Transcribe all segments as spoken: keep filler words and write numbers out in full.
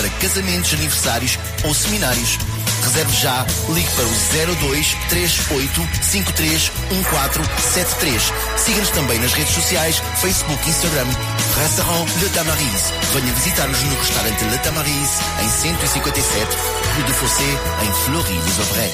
para casamentos, aniversários ou seminários. Reserve já, ligue para o zero dois três oito cinco três um quatro sete três. Siga-nos também nas redes sociais, Facebook e Instagram. Restaurant Le Tamaris. Venha visitar-nos no restaurante Le Tamaris, em cento e cinquenta e sete, Rue de Fossé, em Fleury-les-Aubrais.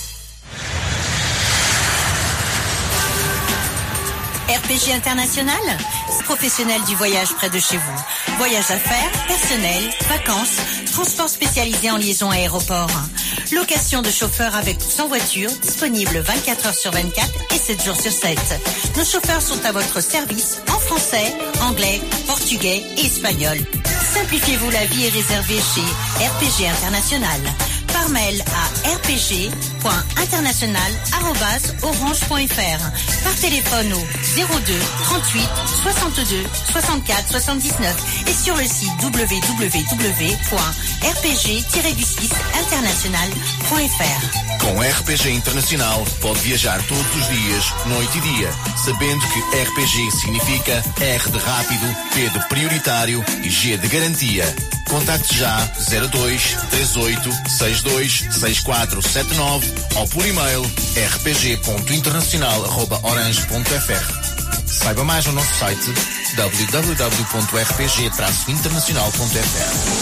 R P G International, professionnel du voyage près de chez vous. Voyage d'affaires, personnel, vacances, transport spécialisé en liaison aéroport. Location de chauffeurs avec ou sans voiture, disponible vingt-quatre heures sur vingt-quatre et sept jours sur sept. Nos chauffeurs sont à votre service en français, anglais, portugais et espagnol. Simplifiez-vous la vie et réservez chez R P G International. Par mail à r p g point international arobase orange point f r. Par téléphone au zéro deux trente-huit soixante-deux soixante-quatre soixante-dix-neuf et sur le site w w w point r p g tiret du six international point f r. Com R P G Internacional pode viajar todos os dias, noite e dia, sabendo que R P G significa R de rápido, P de prioritário e G de garantia. Contacte já zero dois três oito seis dois seis quatro sete nove ou por e-mail r p g ponto internacional arroba orange ponto f r. Saiba mais no nosso site w w w ponto r p g traço internacional ponto f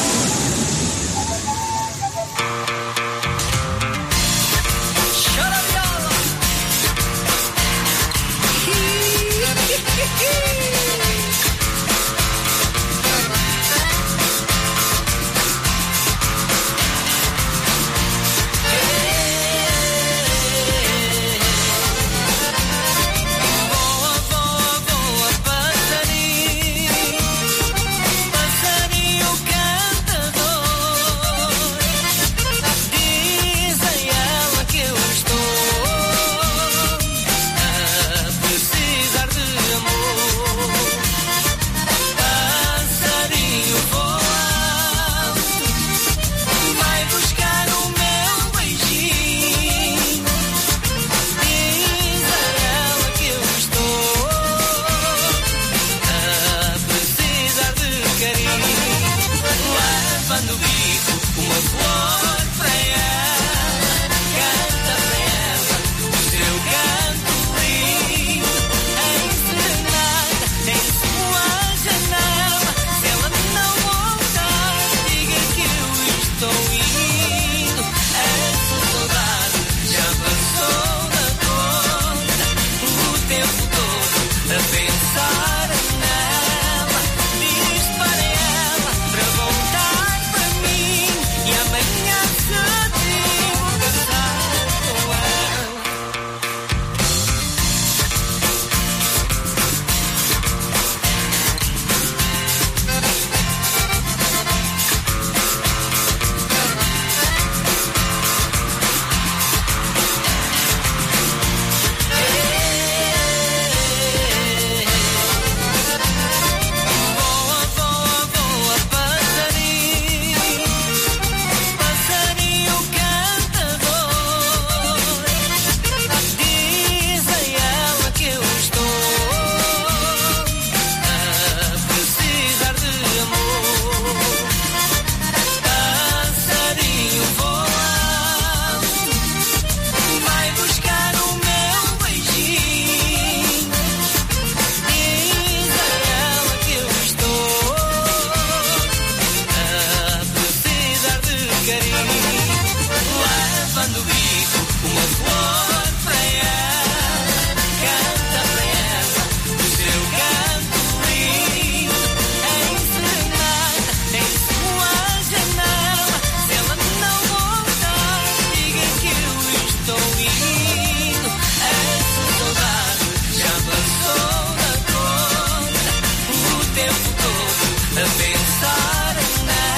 r.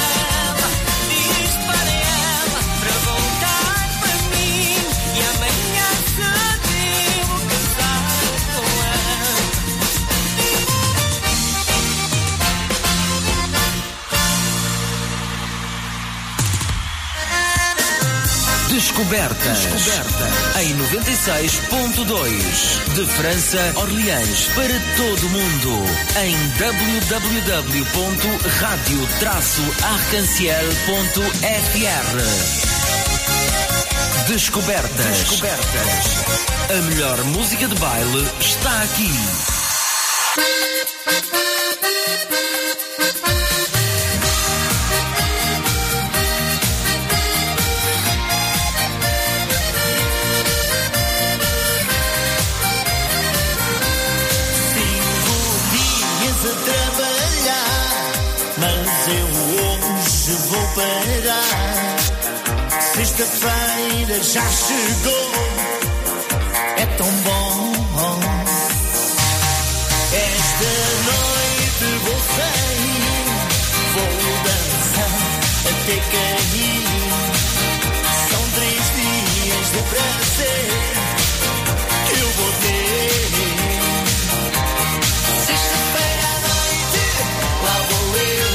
Diz para ela para voltar para mim e amanhã Descobertas. Descoberta. Em noventa e seis ponto dois. De França, Orleans, para todo o mundo. Em w w w ponto radio traço arc-en-ciel ponto f r. Descobertas. Descobertas. A melhor música de baile está aqui. Sexta-feira já chegou, é tão bom. Esta noite vou sair, vou dançar até cair. São três dias de prazer que eu vou ter. Sexta-feira à noite, lá vou eu.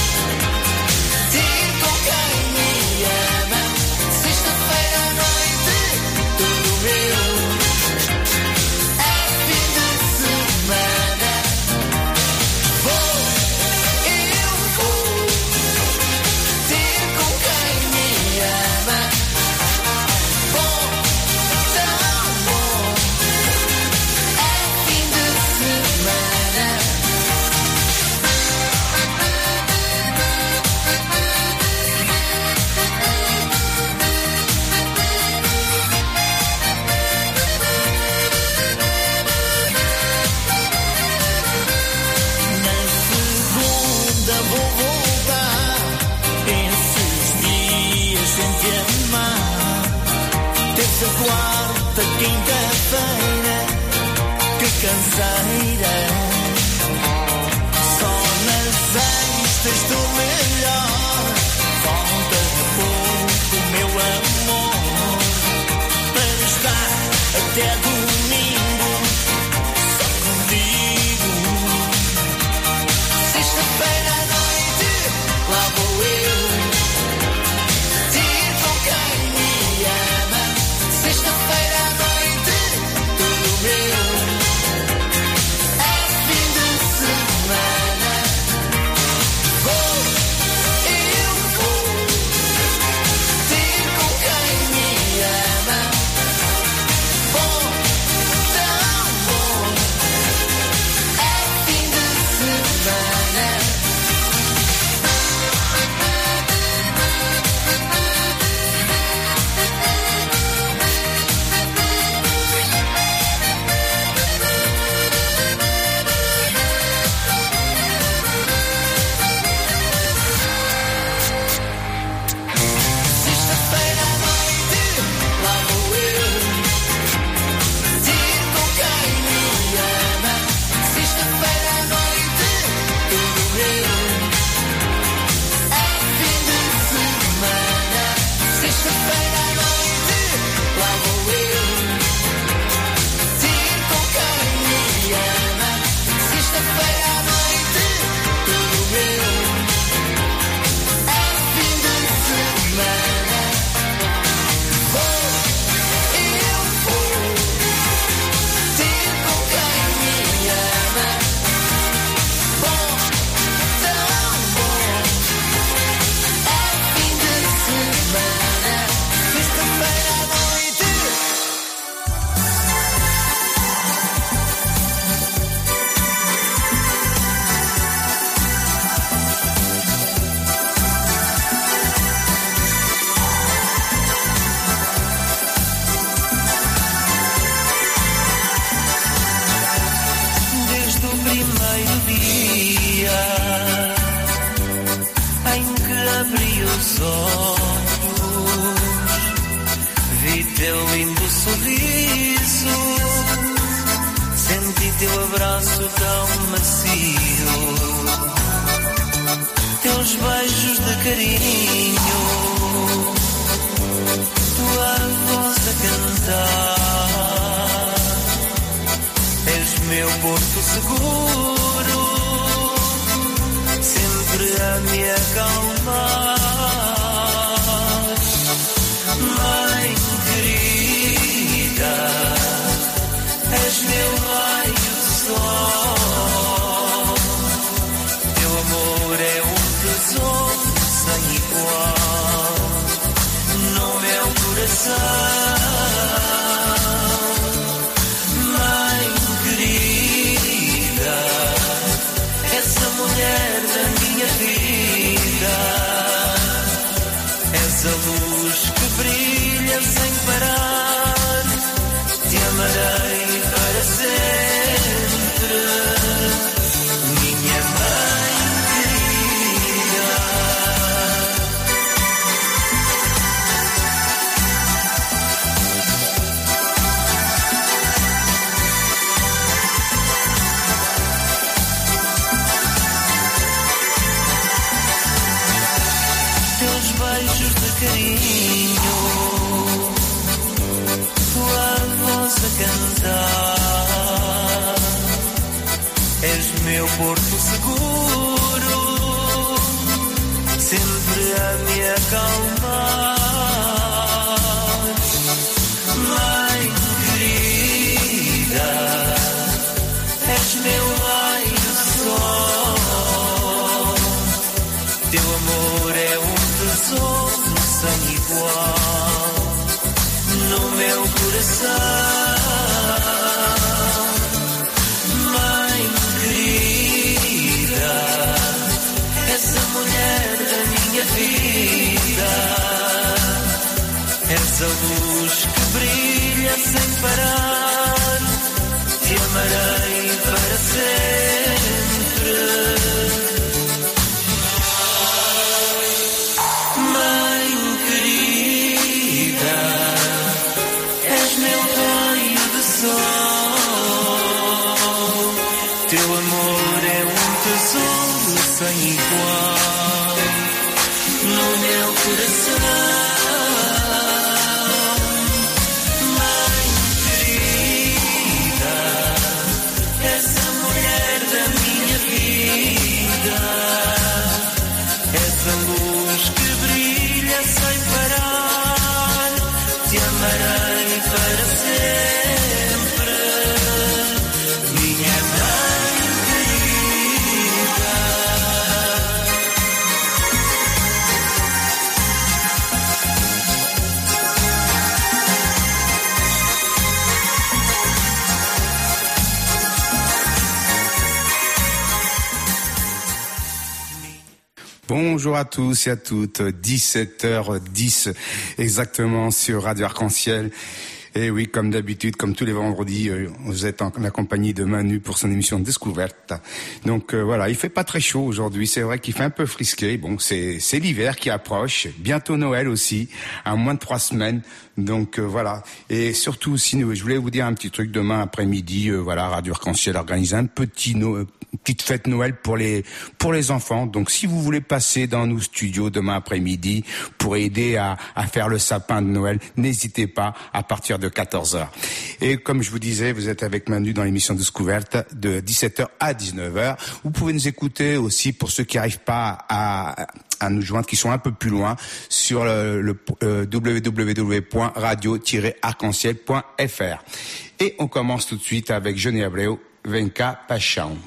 Quarta, quinta-feira, que canseira. Só nas sextas estou melhor. Falta pouco, meu amor, para estar até domingo só contigo. Sexta-feira à noite, lá vou eu. Ter com quem me ama. Sexta-feira à noite, tudo meu. É fim de semana. Vou, eu vou ter com quem me ama. Bom, tão bom. É fim de semana. sempre a me acalmar. Mas carinho, tua voz a cantar. És meu porto seguro, sempre a me acalmar. Mãe querida, és meu raio de sol. Teu amor é um tesouro sem igual no meu coração. Mãe querida, és a mulher da minha vida. És a luz que brilha sem parar. Te amarei para sempre. Mãe querida, és meu raio de sol. Teu amor é um tesouro sem igual no meu coração. Mãe querida, és a mulher da minha vida. És a luz que brilha sem parar. Te amarei para sempre, minha mãe querida. Bonjour à tous et à toutes, dix-sept heures dix exactement sur Radio Arc-en-Ciel. Et oui, comme d'habitude, comme tous les vendredis, euh, vous êtes en la compagnie de Manu pour son émission Découverte. Donc euh, voilà, il fait pas très chaud aujourd'hui, c'est vrai qu'il fait un peu frisqué. Bon, c'est c'est l'hiver qui approche, bientôt Noël aussi, à moins de trois semaines. Donc euh, voilà, et surtout aussi, je voulais vous dire un petit truc, demain après-midi, euh, voilà, Radio Arc-en-Ciel organise un petit no- petite fête Noël pour les pour les enfants. Donc si vous voulez passer dans nos studios demain après-midi pour aider à, à faire le sapin de Noël, n'hésitez pas à partir de quatorze heures. Et comme je vous disais, vous êtes avec Manu dans l'émission Découverte de dix-sept heures à dix-neuf heures. Vous pouvez nous écouter aussi pour ceux qui n'arrivent pas à, à nous joindre, qui sont un peu plus loin, sur le, le euh, w w w point radio tiret arc en ciel point f r. Et on commence tout de suite avec Johnny Abreu, Venca Paixão.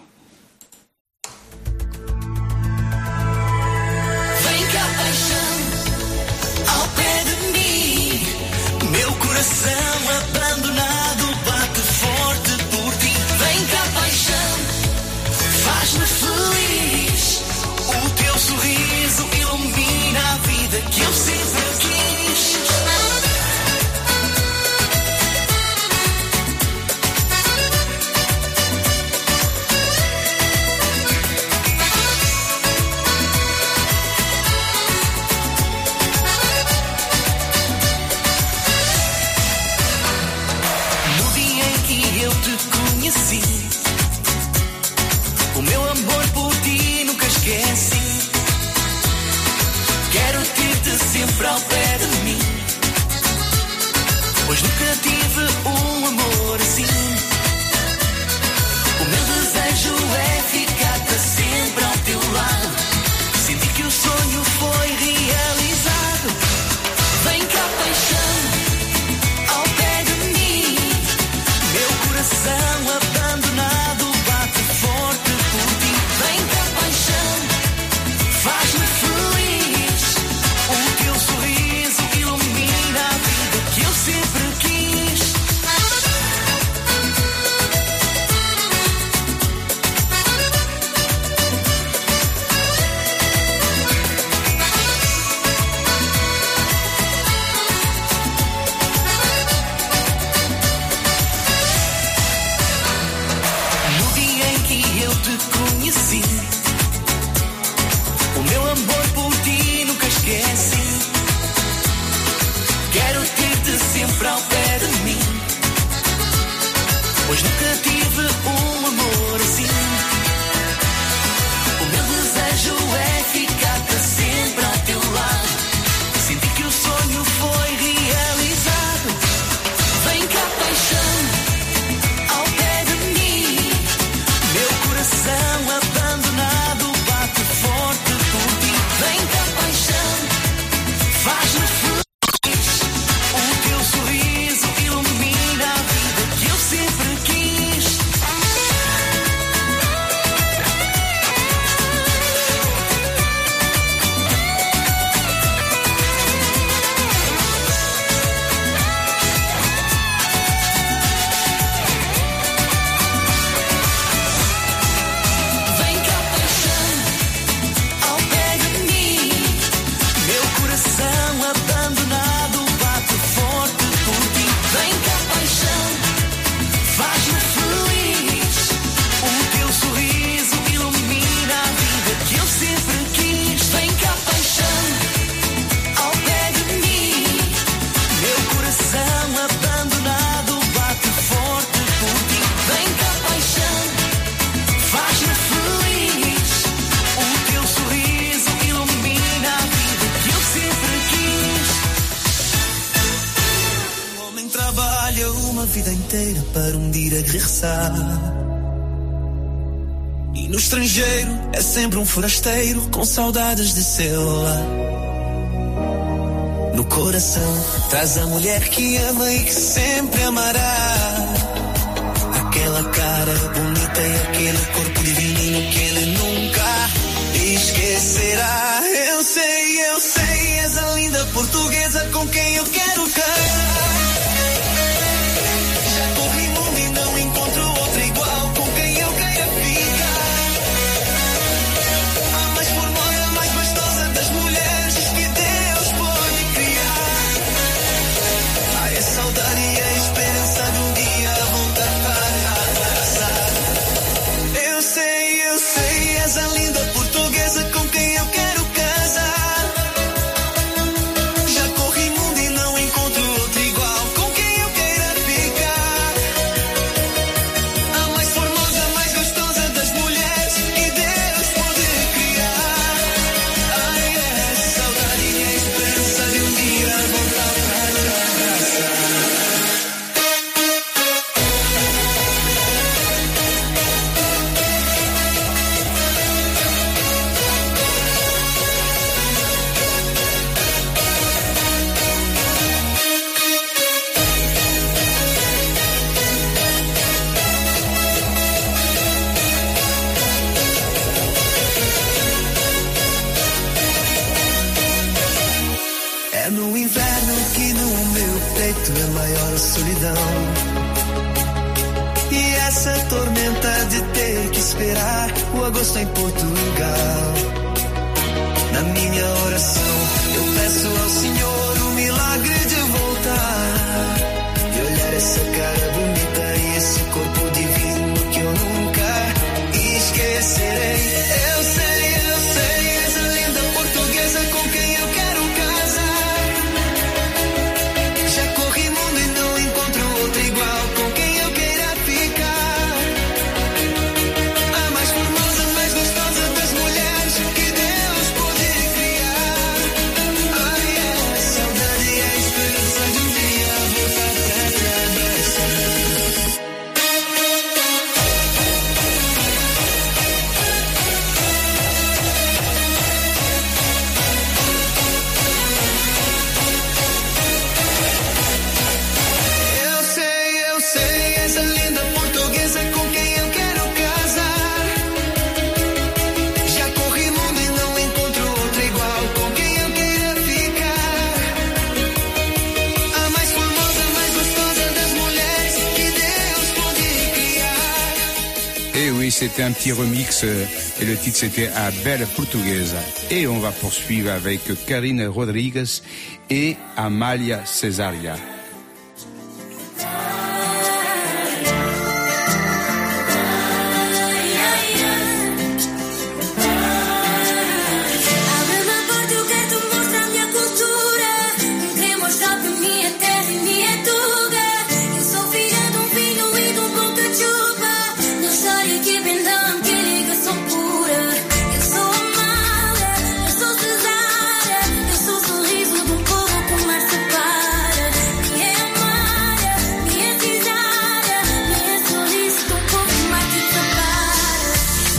Coração abandonado bate forte por ti. Vem cá, paixão, faz-me feliz. O teu sorriso ilumina a vida que eu sempre quis. O meu amor por ti nunca esqueci. Quero ter-te sempre ao pé de mim, pois nunca tive um amor assim. O meu desejo é ficar para sempre ao teu lado. Senti que o sonho foi realizado. Vem cá, paixão, ao pé de mim. Meu coração abandonado bate forte por ti. Vem cá, paixão, faz-me feliz. O teu sorriso ilumina a vida que eu sempre quis. uma vida inteira para um dia regressar. E no estrangeiro é sempre um forasteiro com saudades de seu lar. No coração traz a mulher que ama e que sempre amará. Aquela cara bonita e aquele corpo divino que ele nunca esquecerá. Eu sei, eu sei, és a linda portuguesa com quem eu quero casar. Já corri mundo e não encontro outra igual com quem eu queira ficar. A mais formosa, a mais gostosa das mulheres que Deus pode criar. Ai, a saudade e a esperança de um dia voltar para abraçar. Eu sei, eu sei, és a linda portuguesa com quem eu quero casar. Já corri mundo e não encontro outro igual com quem eu queira ficar. A mais formosa, a mais gostosa das mulheres que Deus pode criar. Ai, é a saudade e a esperança de um dia voltar para te abraçar. É no inverno que no meu peito é maior a solidão. E essa tormenta de ter que esperar o agosto em Portugal. Na minha oração eu peço ao Senhor o milagre de voltar e olhar essa cara bonita e esse corpo divino que eu nunca esquecerei. Eu sei, eu sei, essa linda portuguesa com quem eu quero casar. Já corri mundo e não encontro outro igual com quem eu queira ficar. A mais formosa, a mais gostosa das mulheres que Deus pode criar. Ai, é a saudade e a esperança de um dia voltar pra te abraçar. Eu sei, eu sei, essa linda portuguesa com quem eu quero casar. Já corri mundo e não encontro outro igual com quem eu queira ficar. A mais formosa, a mais gostosa das mulheres que Deus pode criar. Et oui, c'était un petit remix euh, et le titre c'était A Belle Portuguesa. Et on va poursuivre avec Karine Rodrigues et Amalia Cesaria. Abre-me a porta, eu quero te mostrar a minha cultura. Queria mostrar pra minha terra e minha tuga. Eu sou filha de um vinho e de um boca-chupa. Na história que brindam, que ligação pura. Eu sou Amália, eu sou Cesária. Eu sou o sorriso de um povo que o mar separa. Minha Amália, minha Cesária. Minha sorriso de um povo que o mar te separa.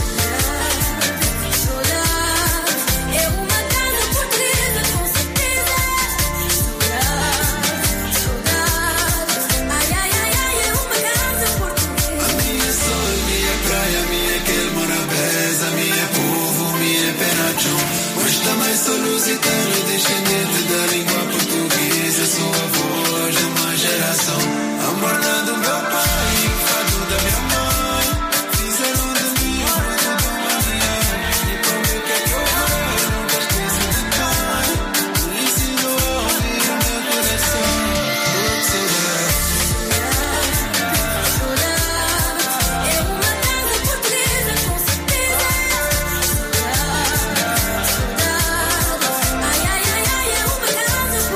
Saudade, é uma casa portuguesa com certeza. Saudade, saudade, ai, ai, ai, ai, é uma casa portuguesa. Minha sol, minha praia, minha aquele morabeza, minha povo, minha penachão. Mas também sou lusitano, descendente da língua portuguesa. Sou avô de uma geração. A morna do meu pai, o fado da minha mãe. Fizeram de mim um fruto de uma aliança. E para mim o que é que eu vou? Nunca esqueço de pai. Me ensinou a ouvir o meu coração. Oh, saudade. Saudade, é uma casa portuguesa com certeza. Saudade, saudade, ai, ai, ai, ai, é uma casa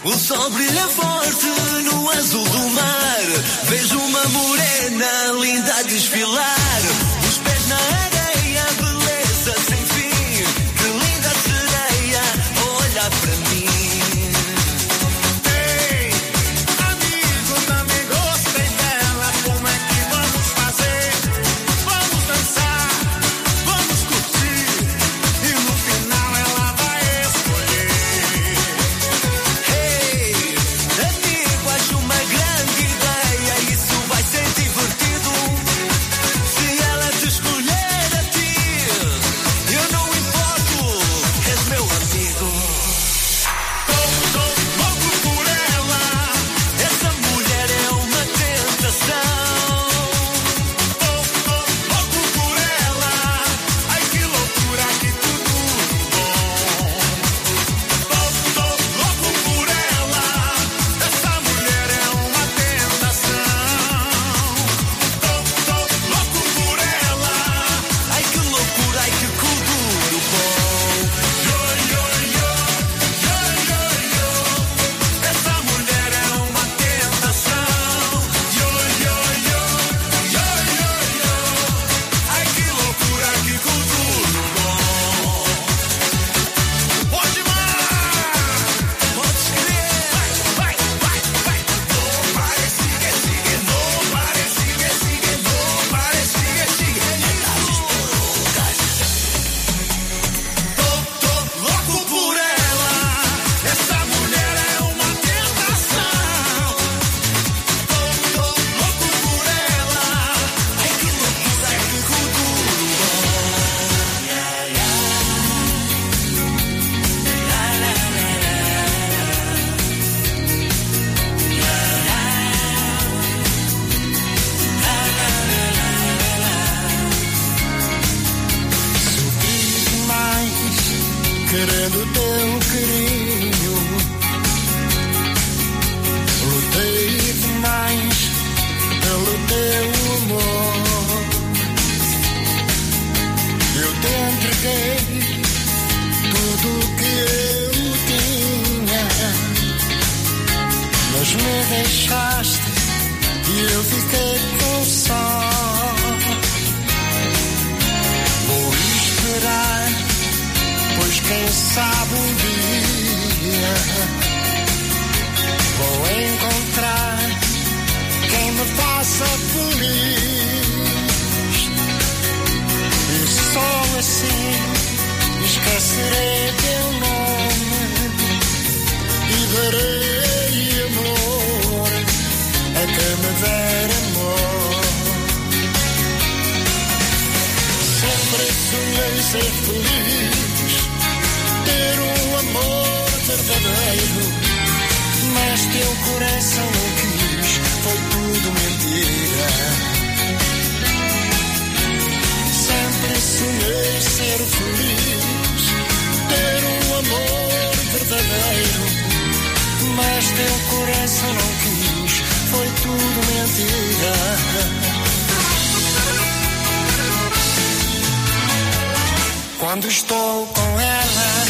O sol brilha forte no azul do mar. Vejo uma morena linda a desfilar. Os pés na areia, beleza sem fim. Que linda sereia a olhar para mim. Ei, amigo, também gostei dela. Como é que vamos fazer? Vamos dançar, vamos curtir. E no final ela vai escolher. Amigo, acho uma grande ideia. Isso vai ser divertido. Se ela te escolher a ti, eu não importo, és meu amigo. Tô, tô louco por ela. Essa mulher é uma tentação. Tô, tô louco por ela. Ai, que loucura, que tudo bom. Tô, tô louco por ela. Essa mulher é uma tentação. Tô, tô louco por ela. Ai que loucura, ai que tudo bom. Yo, yo, yo, yo, yo, yo. Essa mulher é uma tentação. Yo, yo, yo, yo, yo, yo. Ai, que loucura, que tudo bom. Pode mais! Podes crer. Vai, vai, vai. No pare, sigue, sigue. No pare, sigue, sigue. No pare, sigue, sigue. Tô, tô louco por ela. Essa mulher é uma tentação. Tô, tô louco por ela. Ai que loucura, ai que tudo bom. Mais querendo teu carinho, lutei demais pelo teu amor. Eu te entreguei tudo que eu tinha, mas me deixaste e eu fiquei com só. Vou esperar, pois quem sabe um dia vou encontrar quem me faça feliz. E só assim esquecerei teu nome e darei amor a quem me der amor. Sempre sonhei ser feliz, ter um amor verdadeiro, mas teu coração não quis, foi tudo mentira. Sempre sonhei ser feliz, ter um amor verdadeiro, mas teu coração não quis, foi tudo mentira. Quando estou com ela,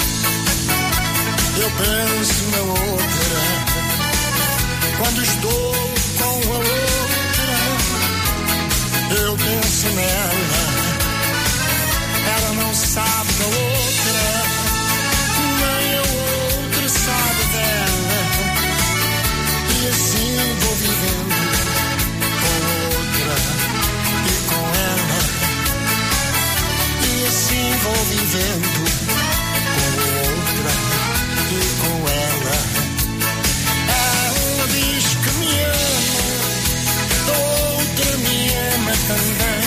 eu penso na outra. Quando estou com a outra, eu penso nela. Ela não sabe da outra, nem a outra sabe dela. E assim vou vivendo com a outra e com ela. E assim vou vivendo com outra e com ela. Ela diz que me ama, a outra me ama também.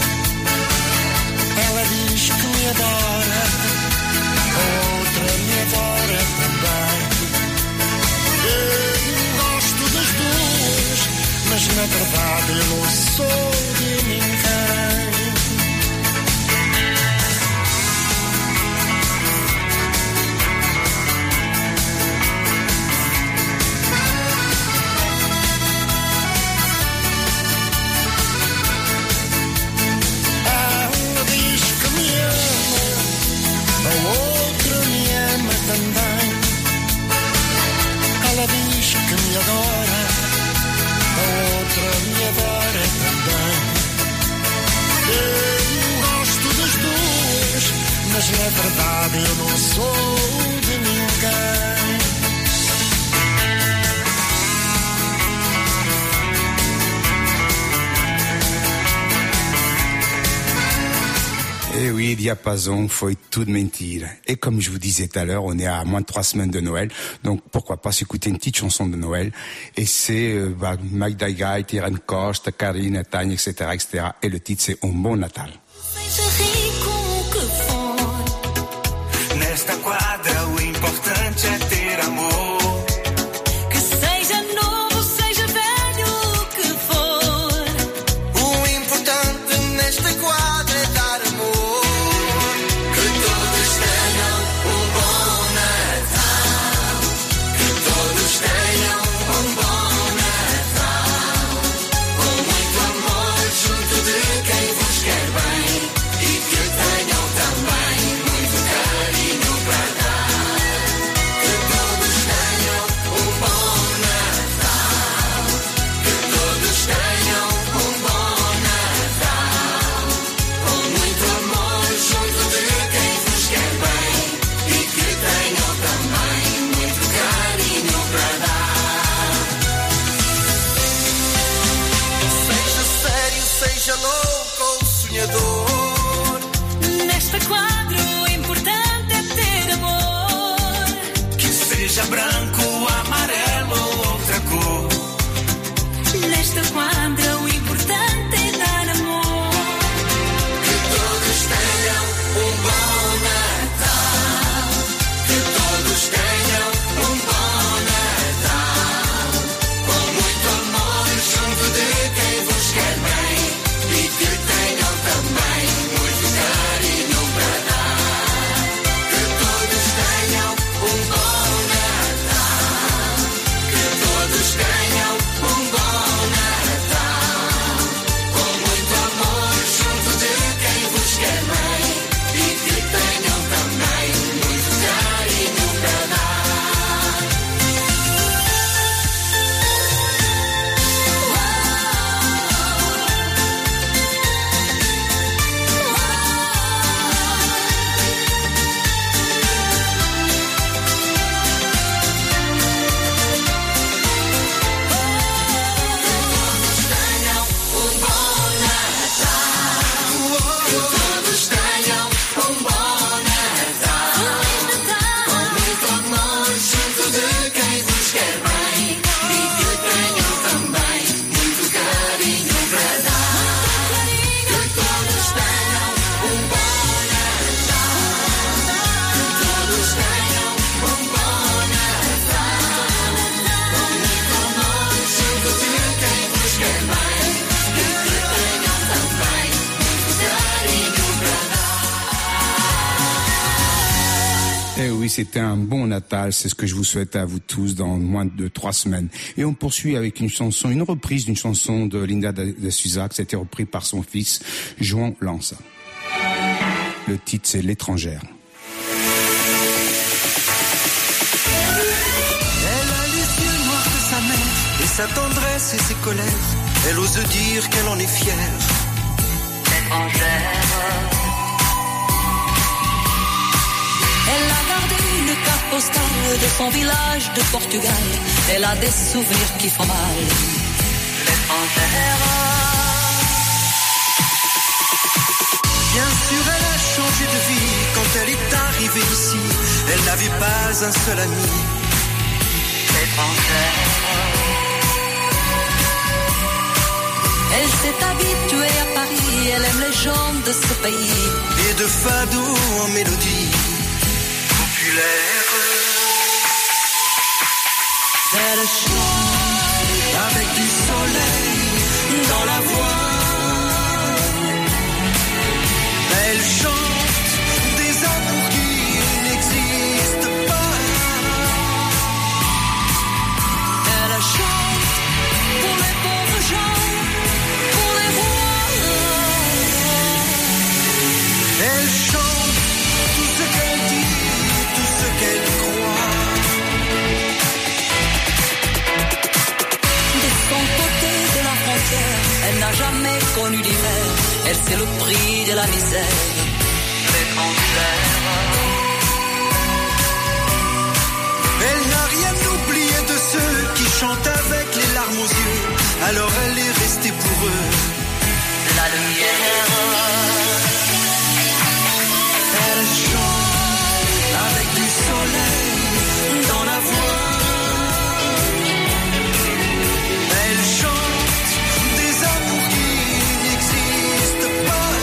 Ela diz que me adora, a outra me adora também. Eu gosto das duas, mas na verdade eu não sou de ninguém. eu não sou de ninguém. Et oui, Diapason, foi tudo mentira. Et comme je vous disais tout à l'heure, on est à moins de trois semaines de Noël, donc pourquoi pas s'écouter une petite chanson de Noël. Et c'est euh, bah, Mike Daigai, Tiran Costa, Karine, Tanya, et cetera, et cetera. Et le titre c'est Un Bon Natal. Nesta quadra o importante é ter amor. Que seja novo, seja velho, o que for. O importante nesta quadra é dar amor. Que todos tenham um bom Natal. Que todos tenham um bom Natal. Com muito amor junto de quem vos quer bem. E que tenham também muito carinho para dar. Que todos tenham um bom Natal. Que todos tenham um bom Natal. Com muito amor junto de quem vos quer bem. E que tenham também muito carinho para dar. Seja sério, seja louco ou sonhador. Nesta quadra o importante é ter amor. Que seja branco, amarelo ou outra cor. Nesta quadra o importante é dar amor. Que todos tenham um bom Natal. Que todos tenham um bom Natal. Com muito amor junto de quem vos quer bem. E que tenham também muito carinho para dar. Que todos tenham um bom Natal. Que todos tenham um bom Natal. Com muito amor junto de quem vos quer bem. E que tenham também muito carinho para dar. Tenham um bom Natal. Que todos tenham um bom Natal. Com muito amor junto de quem vos quer bem. E que tenham também muito carinho para dar. Que todos tenham um bom Natal. Que todos tenham um bom Natal. Com muito amor junto de quem vos quer bem. E que tenham também muito carinho para dar. Eh oui, c'était un bon Natal, c'est ce que je vous souhaite à vous tous dans moins de trois semaines. Et on poursuit avec une chanson, une reprise d'une chanson de Linda de, de Souza, qui a été reprise par son fils, João Lança. Le titre, c'est L'étrangère. Elle a les yeux noirs de sa mère, et sa tendresse et ses colères. Elle ose dire qu'elle en est fière. Elle a gardé une carte postale de son village de Portugal. Elle a des souvenirs qui font mal. Bien sûr, elle a changé de vie quand elle est arrivée ici. Elle n'avait pas un seul ami. Elle s'est habituée à Paris. Elle aime les gens de ce pays. Et de fado en mélodie populaire. Elle chante Avec du soleil dans la voix. Elle chante des amours qui n'existent pas. Elle chante pour les pauvres gens, pour les rois. Elle chante tout ce qu'elle dit, tout ce qu'elle croit. De son côté de la frontière, elle n'a jamais connu l'hiver. Elle sait le prix de la misère. chante avec les larmes aux yeux. Alors elle est restée pour eux la lumière. Elle chante avec du soleil dans la voix. Elle chante des amours qui n'existent pas.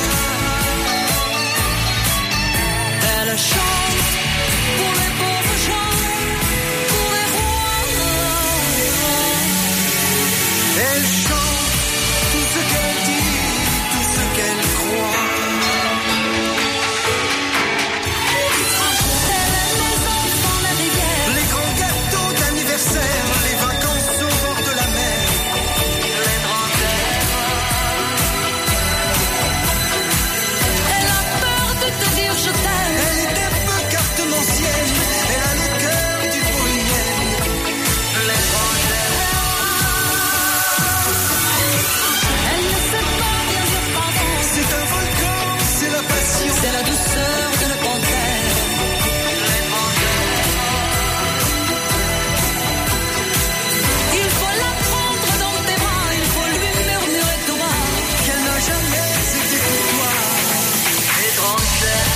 Elle chante pour les pauvres gens, pour les rois. Elle chante tout ce qu'elle dit, tout ce qu'elle croit. Les grands gâteaux d'anniversaire, les vacances au bord de la mer, les grands airs. Elle a peur de te dire je t'aime. Elle est un peu cartomancienne, elle a le cœur du bohémien. Les grands airs. Elle ne sait pas bien dire pardon. C'est un volcan, c'est la passion, c'est la douceur de la panthère. Les grands airs. Il faut la prendre dans tes bras, il faut lui murmurer tout bas qu'elle n'a jamais été pour toi. Étrangère.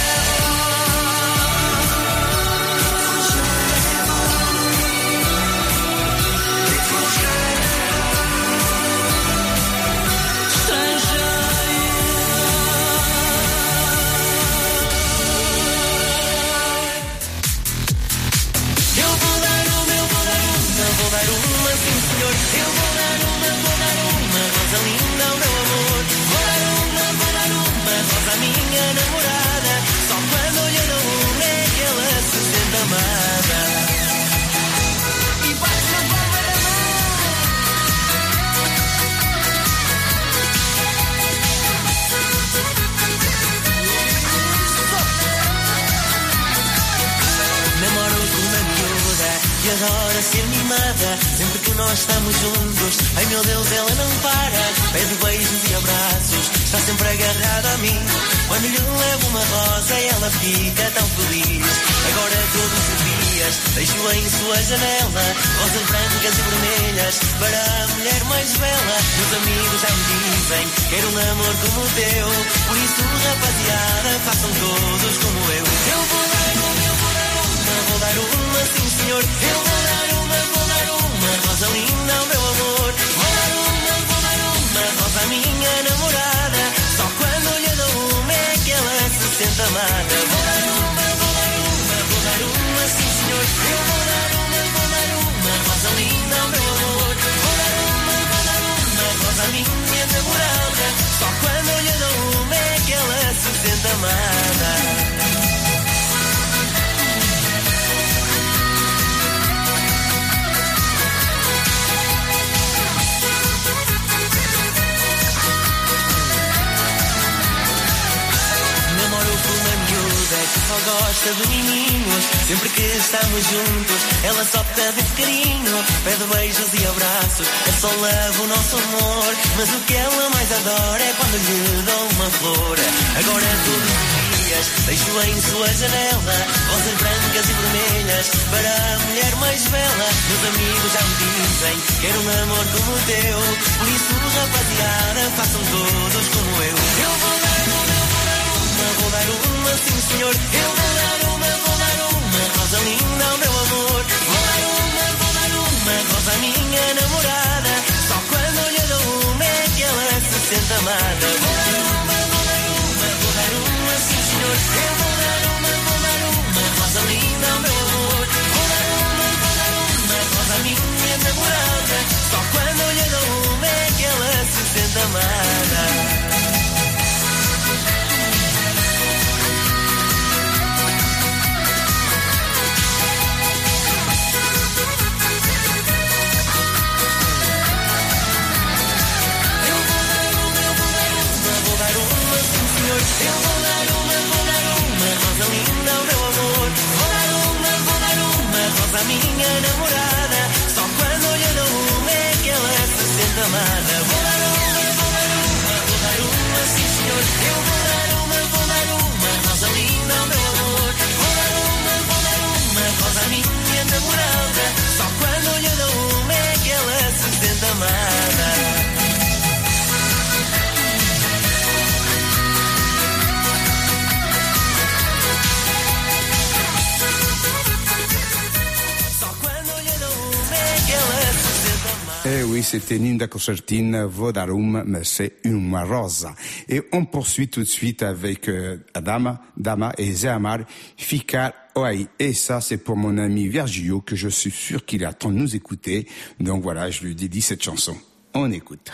Eu vou dar uma, eu vou dar uma, vou dar uma, sim senhor. Eu vou dar uma, vou dar uma, rosa linda, o meu amor. Vou dar uma, vou dar uma, rosa minha namorada. Só quando eu lhe dou uma é que ela se sente amada. E bate na palma da mão. Namoro com uma miúda e adora ser mimada. Sempre que nós estamos juntos, ai meu Deus, ela não para. Pede beijos e abraços, está sempre agarrada a mim. Quando lhe levo uma rosa, ela fica tão feliz. Agora todos os dias, deixo em sua janela rosas brancas e vermelhas para a mulher mais bela. Meus amigos já me dizem, quero um amor como o teu. Por isso, rapaziada, façam todos como eu. Eu vou dar uma, eu vou dar uma, vou dar uma, sim senhor. Eu vou dar uma, vou dar uma, rosa linda, o meu amor. Vou dar uma, vou dar uma, rosa minha namorada. Só quando lhe dou uma é que ela se sente amada. Vou dar uma, vou dar uma, vou dar uma, sim senhor. Eu vou dar uma, vou dar uma, rosa linda, o meu amor. Vou dar uma, vou dar uma, rosa minha namorada. Só quando lhe dou uma é que ela se sente amada. Namoro com uma miúda que só gosta de meninos. Sempre que estamos juntos, ela só pede carinho. Pede beijos e abraços, é só leva o nosso amor. Mas o que ela mais adora é quando lhe dou uma flor. Agora todos os dias, deixo em sua janela rosas brancas e vermelhas para a mulher mais bela. Meus amigos já me dizem, quero um amor como o teu. Por isso, rapaziada, façam todos como eu. Eu vou dar uma, eu vou dar uma, vou dar uma, sim senhor. Eu vou dar uma, vou dar uma, rosa linda, o meu amor. Vou dar uma, vou dar uma, rosa minha namorada. Só quando lhe dou uma é que ela se sente amada. Vou dar uma, vou dar uma, vou dar uma, sim senhor. Eu vou dar uma, vou dar uma, rosa linda, o meu amor. Vou dar uma, vou dar uma, rosa minha namorada. Só quando lhe dou uma é que ela se sente amada. A minha namorada, só quando lhe dou uma é que ela se sente amada. Vou dar uma, vou dar uma, vou dar uma, sim senhor. Eu vou dar uma, vou dar uma, rosa linda, meu amor. Vou dar uma, vou dar uma, rosa minha namorada. Só quando lhe dou uma é que ela Eh oui, c'était Linda Concertina, Vou dar uma, mais c'est uma rosa. Et on poursuit tout de suite avec euh, Adama, Dama et Zé Amar, Ficar Oi. Et ça, c'est pour mon ami Virgilio, que je suis sûr qu'il est en train de nous écouter. Donc voilà, je lui dédie cette chanson. On écoute.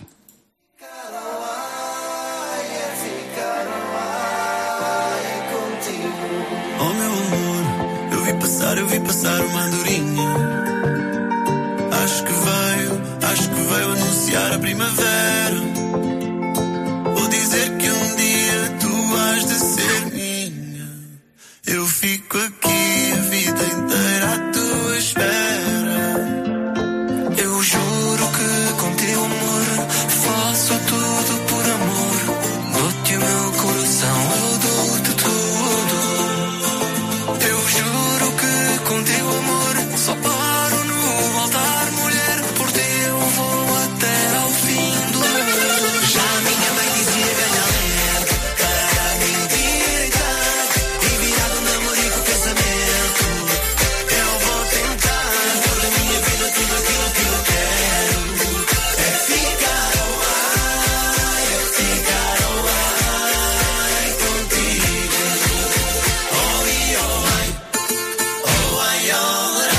Oh meu amor, eu vi passar, eu vi passar uma andorinha. Acho que veio, acho que veio anunciar a primavera. Vou dizer que um dia tu has de ser minha. Eu fico aqui a vida inteira à tua espera. Eu juro que com teu amor faço tudo por amor. Dou-te o meu coração, eu dou-te tudo. Eu juro que com teu amor só paro no altar, mulher. Por ti eu vou até ao fim do mundo. Já a minha mãe dizia ganhar, cara, mentira e tal. E virado um namorico, casamento. Eu vou tentar pôr na minha vida tudo aquilo que eu quero. É ficar ao ar, é ficar ao ar contigo. Oh, e oh, ai, oh, ai, oh, ai,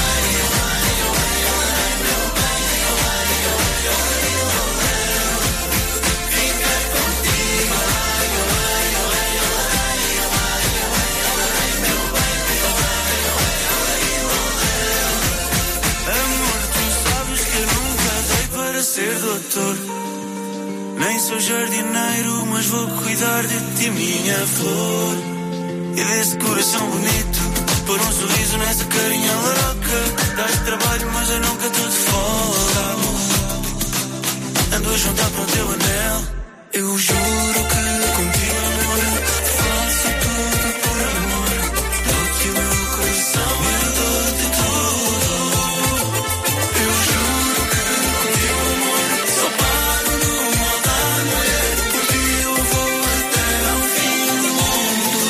ficar contigo. Amor, tu sabes que eu nunca dei para ser doutor. Nem sou jardineiro, mas vou cuidar de ti, minha flor. E desse coração bonito, pôr um sorriso nessa carinha louca. Dás trabalho, mas eu nunca estou de folga. Ando a juntar para o teu anel. Eu juro que contigo, amor, faço tudo por amor. Dou-te o meu coração, eu dou-te tudo. Eu juro que contigo, amor, só paro no altar, mulher. Por ti eu vou até ao fim do mundo.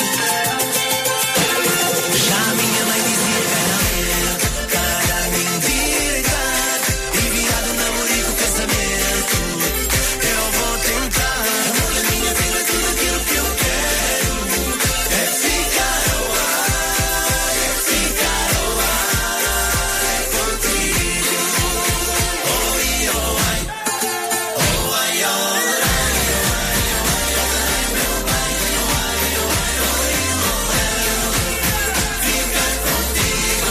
Já a minha mãe dizia cara, cara, mentira e tal. E virado um namorico, casamento. Eu vou tentar pôr na minha vida tudo aquilo que eu quero. É ficar ao ar, é ficar ao ar contigo. Oh, e oh, ai, oh, ai, oh, ficar contigo.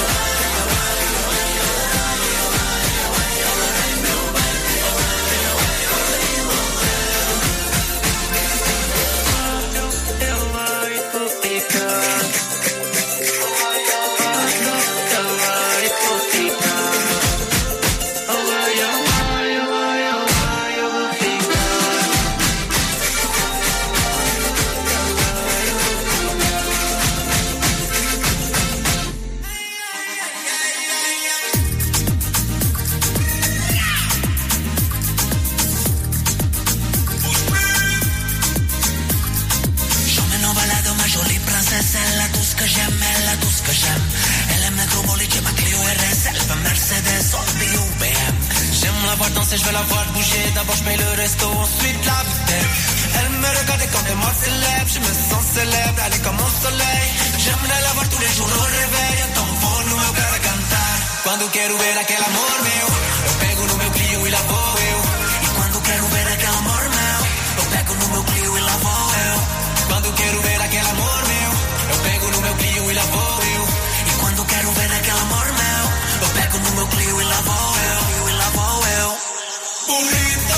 Je m'en balade ma jolie princesse, elle la douce que j'aime, elle la douce que j'aime. Elle aime la gros bolide, ma Clio R S, elle veut Mercedes, on B U B M. J'aime la voir danser, je veux la voir bouger. D'abord je paye le resto, ensuite la bouteille. Elle me regarde et quand elle moi célèbre, je me sens célèbre, elle est comme mon soleil. J'aimerais la voir tous les jours au réveil, então vou no meu cara cantar. Quando quero ver aquele amor meu, eu pego no meu Clio e lá vou eu. E quando quero ver aquele amor meu, eu pego no meu Clio e lá vou eu. Quando quero ver aquele amor meu, eu pego no meu Clio e lá vou eu. E quando quero ver aquele amor meu, eu pego no meu Clio e lá vou eu. E lá vou eu. Burrito,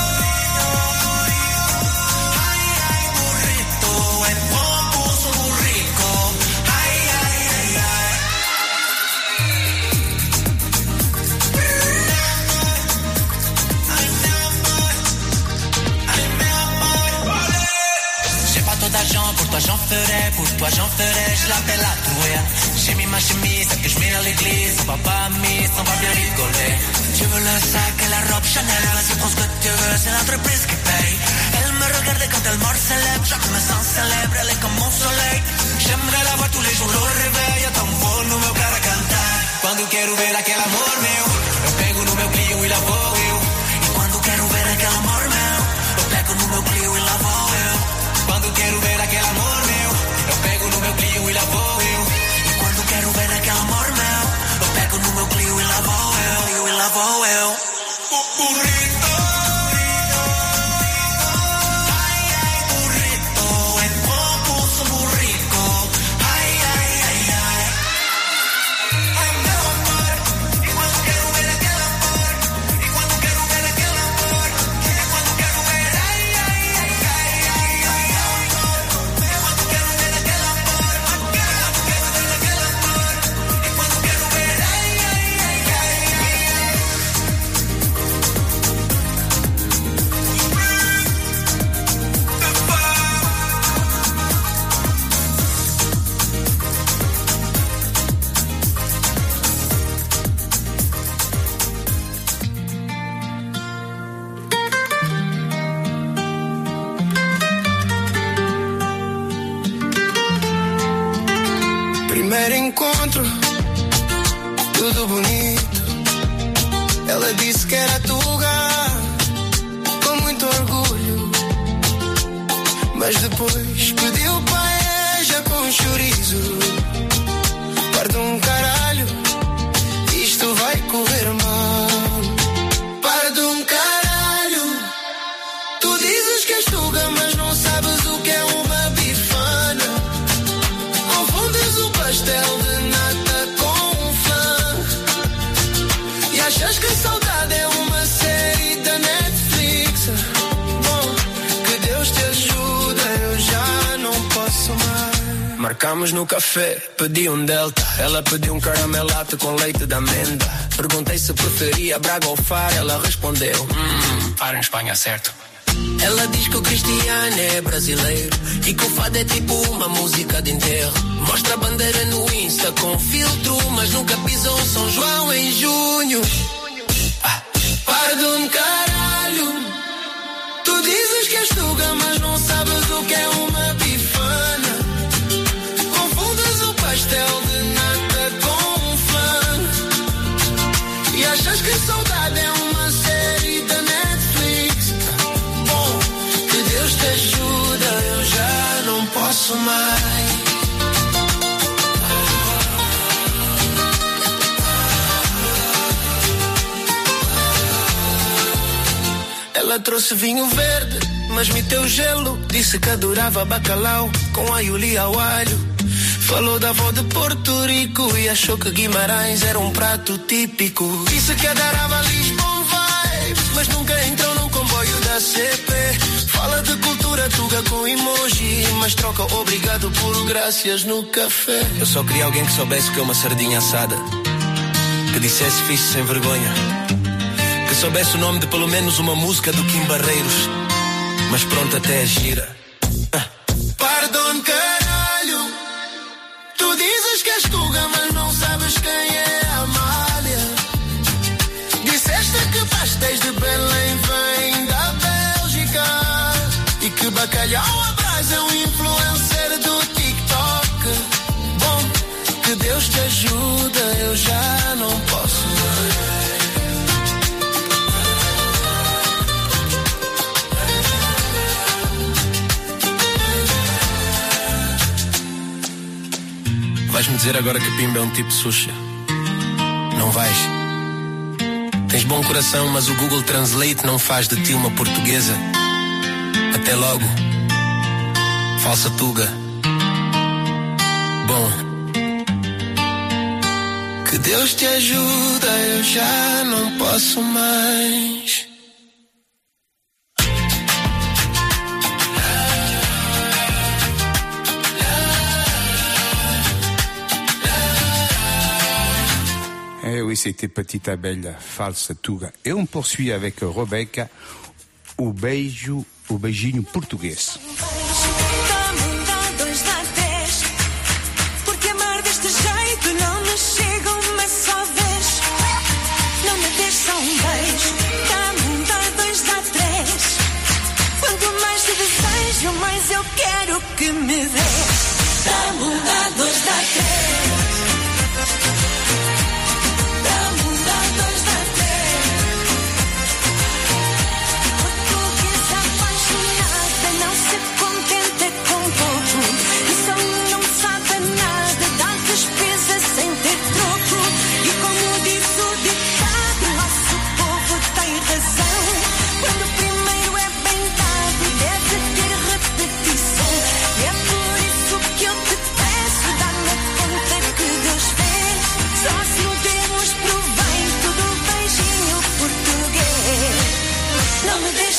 ai ai burrito, é bom pulso burrico. Ai ai ai ai. Ai meu amor, ai meu amor. J'ai pas trop d'argent, pour toi j'en ferai, pour toi j'en ferai, je l'appelle la trouille. J'ai mis ma chemise, celle que je mets à l'église, on va pas mise, on va bien rigoler. Tu veux le sac et la robe Chanel, c'est pour ce que tu veux, c'est l'entreprise qui paye. Elle me regarde quand elle mord célèbre, je me sens célèbre, elle est comme mon soleil. J'aimerais la voir tous les jours au réveil, então vou no meu cara cantar. Quando quero ver aquele amor meu, eu pego no meu Clio e lá vou Primeiro encontro, tudo bonito. Ela disse que era Tuga, com muito orgulho. Mas depois pediu paella com chorizo. Guarda um caralho, isto vai correr mal. Para de um caralho. Tu dizes que és Tuga, mas não sabes o que é uma bifana. Confundes o pastel de nata com fã. E achas que a saudade é uma série da Netflix. Bom, que Deus te ajuda, eu já não posso mais. Marcamos no café, pedi um Delta. Ela pediu um caramelato com leite de amêndoa. Perguntei se preferia Braga ou Faro. Ela respondeu, hum, Faro em Espanha, certo. Ela diz que o Cristiano é brasileiro e que o fado é tipo uma música de enterro. Mostra a bandeira no Insta com filtro, mas nunca pisou São João em junho. Ah, para de um caralho. Tu dizes que és Tuga, mas não sabes o que é uma bifana. Confundes o pastel de nata com flan. E achas que saudade é uma série da Netflix. Bom, que Deus te ajuda, eu já não posso mais. Ela trouxe vinho verde, mas meteu gelo. Disse que adorava bacalhau com aioli ao alho. Falou da avó de Porto Rico e achou que Guimarães era um prato típico. Disse que adorava Lisbon vibes, mas nunca entrou num comboio da C P. Fala de cultura Tuga com emoji, mas troca obrigado por graças no café. Eu só queria alguém que soubesse que é uma sardinha assada, que dissesse fixe sem vergonha, que soubesse o nome de pelo menos uma música do Kim Barreiros. Mas pronto, até a gira. Ah. Pardon, caralho. Tu dizes que és Tuga, mas não sabes quem é a Amália. Disseste que pastéis de Belém vêm da Bélgica e que bacalhau à brasa é um influencer do TikTok. Bom, que Deus te ajuda, eu já não posso mais. Vais-me dizer agora que Pimba é um tipo de sushi? Não vais? Tens bom coração, mas o Google Translate não faz de ti uma portuguesa. Até logo, falsa Tuga. Bom, que Deus te ajuda, eu já não posso mais. Eh oui, c'était Petite Abelha, falsa Tuga. Et on poursuit avec Rebeca, o beijo, o beijinho português. Mais eu quero que me dê. Dá-me um, dá dois, dá três. Dá-me um, dá dois, dá três. Portuguesa apaixonada não se contenta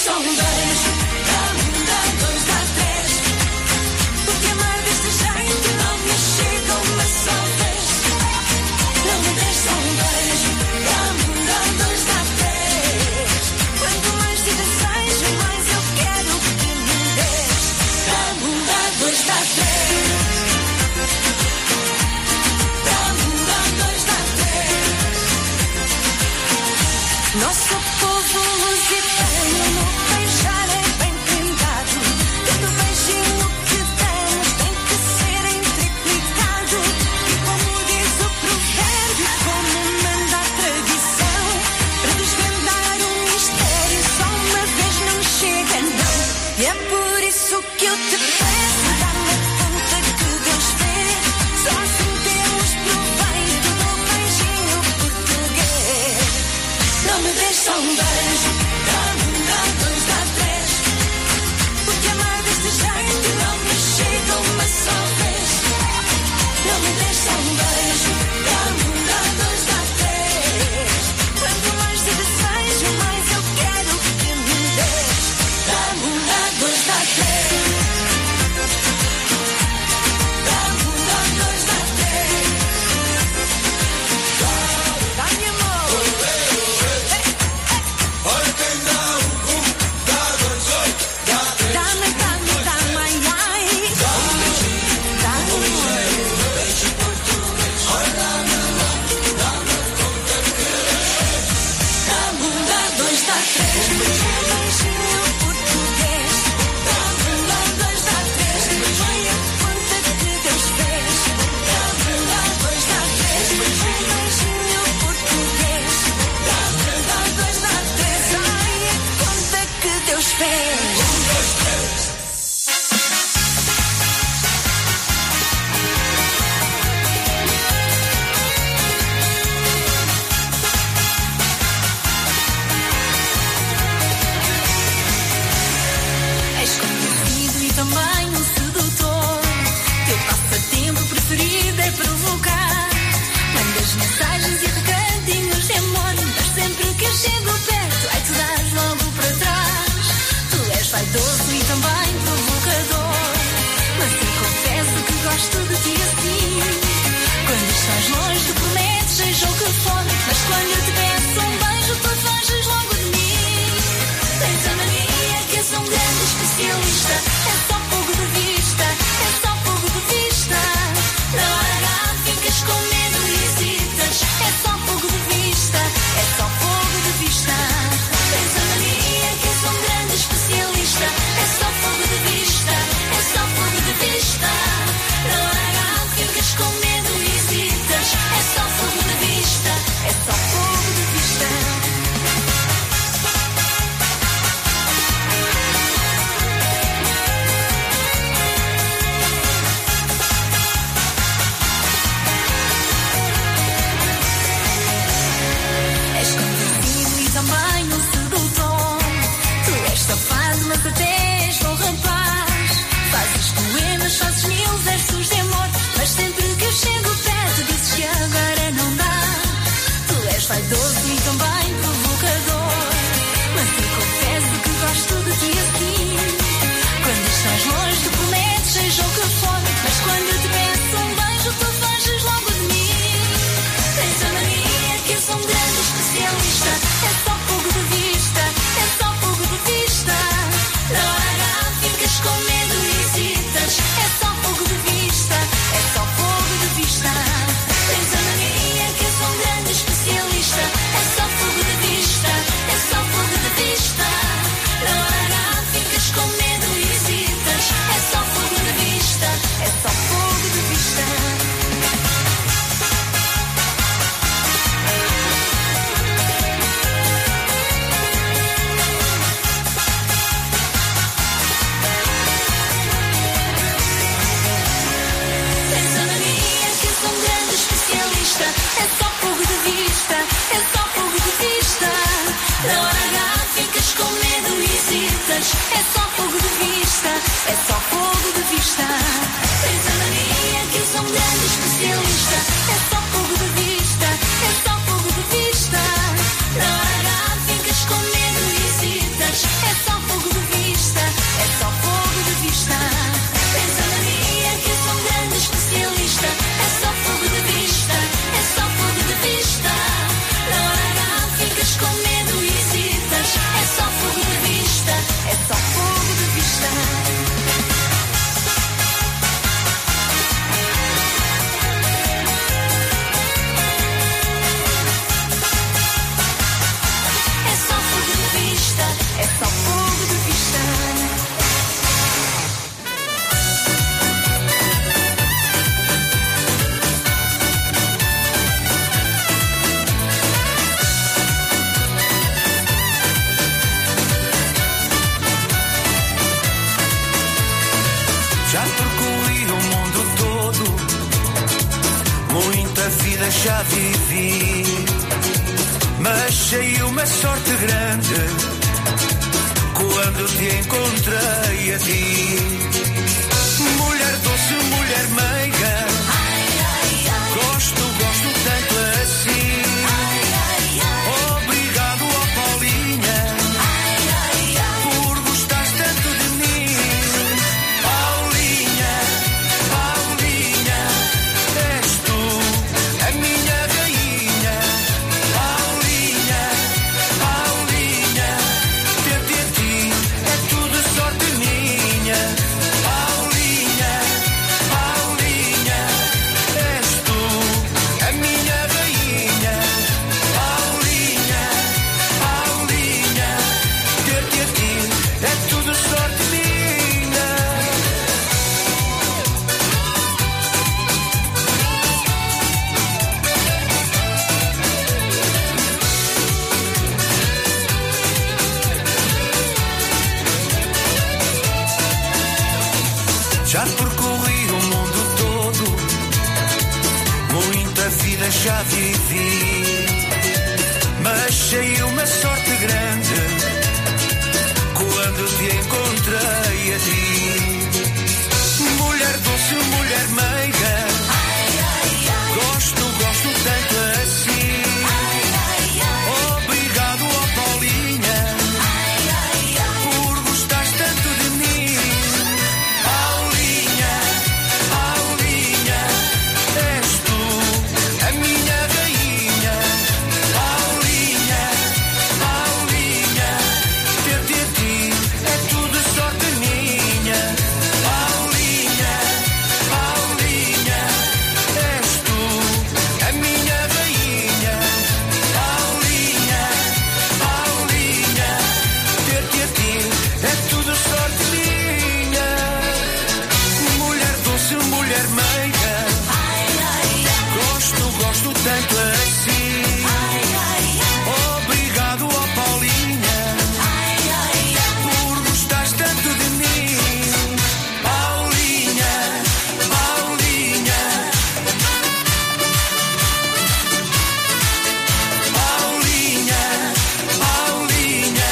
só um beijo, dá-me um, dá dois, dá três. Porque amar deste jeito não me chega uma só vez. Não me des só um beijo, dá-me um, dá dois, dá três. Quanto mais te desejo, mais eu quero que me des. Dá-me um, dá dois, dá três. Dá-me um, dá dois, dá três. Nosso povo lusitano no beijar é bem pintado. Todo beijinho que damos tem que ser triplicado. E como diz o provérbio, como manda a tradição, para desvendar um mistério só uma vez não chega, não. E é por isso que eu te peço, dá-me conta que Deus vê. Só assim temos proveito do beijinho português. Não me des só um beijo, dá-me um, dá dois, dá três. Porque amar deste jeito não me chega uma só vez. Não me des só um beijo, dá-me um, dá dois, dá três. Quanto mais te desejo, mais eu quero que me des. Dá-me um, dá dois, dá três. Dá-me um, dá dois, dá três. Dá-me amor. Dá-me, dá-me, dá-me, ai, ai. Dá-me amor. Dá-me um, dá dois, dá três. Beijinho português. Dá-me um, dá dois, dá três. Foi a conta que Deus fez. Dá-me um, dá dois, dá três. Beijinho português. Dá-me um, dá dois, dá três. Ai, a conta que Deus fez. És conhecido e também um sedutor. Teu passatempo preferido é provocar. Mandas mensagens e recadinhos de amor, mas sempre que eu chego perto, ai, tu dás logo para trás. Tu és vaidoso e também provocador, mas eu confesso que gosto de ti assim. Quando estás longe, tu prometes, seja o que for, mas quando eu te peço um beijo, tu foges logo de mim. Tens a mania que és um grande especialista. É só fogo de vista, é só fogo de vista. Na hora H ficas com medo e hesitas. É só fogo de vista, é só fogo de vista. Tens a mania que és um grande especialista. É só fogo de vista, é só fogo de vista. Na hora H ficas com medo e hesitas. É só fogo de vista, é só fogo de vista. És conhecido e também um sedutor. Tu és safado, mas até és bom rapaz. Fazes poemas, fazes mil versos de amor, mas sempre que eu chego perto dizes que agora não dá. Tu és vaidoso e também provocador, mas eu confesso que gosto de ti assim. Quando estás longe, tu prometes, seja o que for, mas quando eu te peço um beijo, tu foges logo de mim. Tens a mania que és um grande especialista. É só fogo de vista, é só fogo de vista. Na hora H ficas com medo e hesitas. É só fogo de vista, é só fogo de vista. Tens a mania que és um grande especialista. É só fogo de vista, é só fogo de vista. Na hora H ficas com medo e hesitas. É só fogo de vista, é só fogo de vista. Tens a mania que és um grande especialista. É só fogo de vista, é só fogo de vista. Na hora H ficas com medo e hesitas. É só fogo de vista, é só fogo de vista. Tens a mania que és um grande especialista. É só fogo de vista, é só fogo de vista. Na hora H ficas com medo e hesitas. É só vida já vivi, mas sei uma sorte grande quando te encontrei a ti. Mulher doce, mulher meiga, gosto, gosto tanto assim. Obrigado, ó Paulinha, por gostar tanto de mim. Paulinha, Paulinha, és tu a minha rainha. Paulinha, Paulinha, ter-te a ti é tudo sorte minha. Paulinha, Paulinha, és tu a minha rainha. Paulinha, Paulinha, ter-te a ti é tudo sorte minha. Já percorri o mundo todo, muita vida já vivi, mas sei uma sorte grande quando te encontrei a ti. Mulher doce, mulher meiga, gosto, gosto tanto assim. Obrigado, ó Paulinha, por gostar tanto de mim. Paulinha, Paulinha, és tu a minha rainha. Paulinha, Paulinha, ter-te a ti é tudo sorte minha. Paulinha, Paulinha, és tu a minha rainha. Paulinha, Paulinha, ter-te a ti é tudo sorte minha. Mulher doce, mulher meiga, gosto, gosto tanto assim. Obrigado, ó Paulinha, por gostar tanto de mim. Paulinha, Paulinha, Paulinha, Paulinha,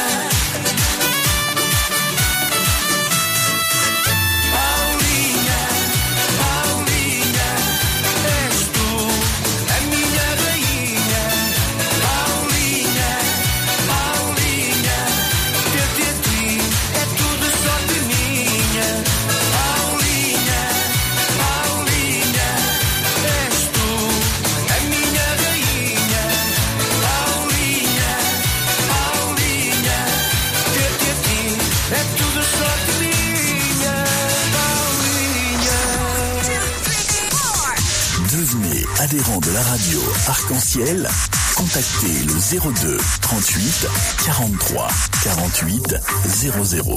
Paulinha, Paulinha, és tu a minha rainha. Paulinha, Paulinha, ter-te a ti é tudo sorte minha. Paulinha, Paulinha, és tu a minha rainha. Paulinha, Paulinha, ter-te a ti é tudo sorte minha. Paulinha. Devenez adhérent de la radio Arc-en-Ciel. Contactez le zéro deux trente-huit quarante-trois quarante-huit zéro zéro.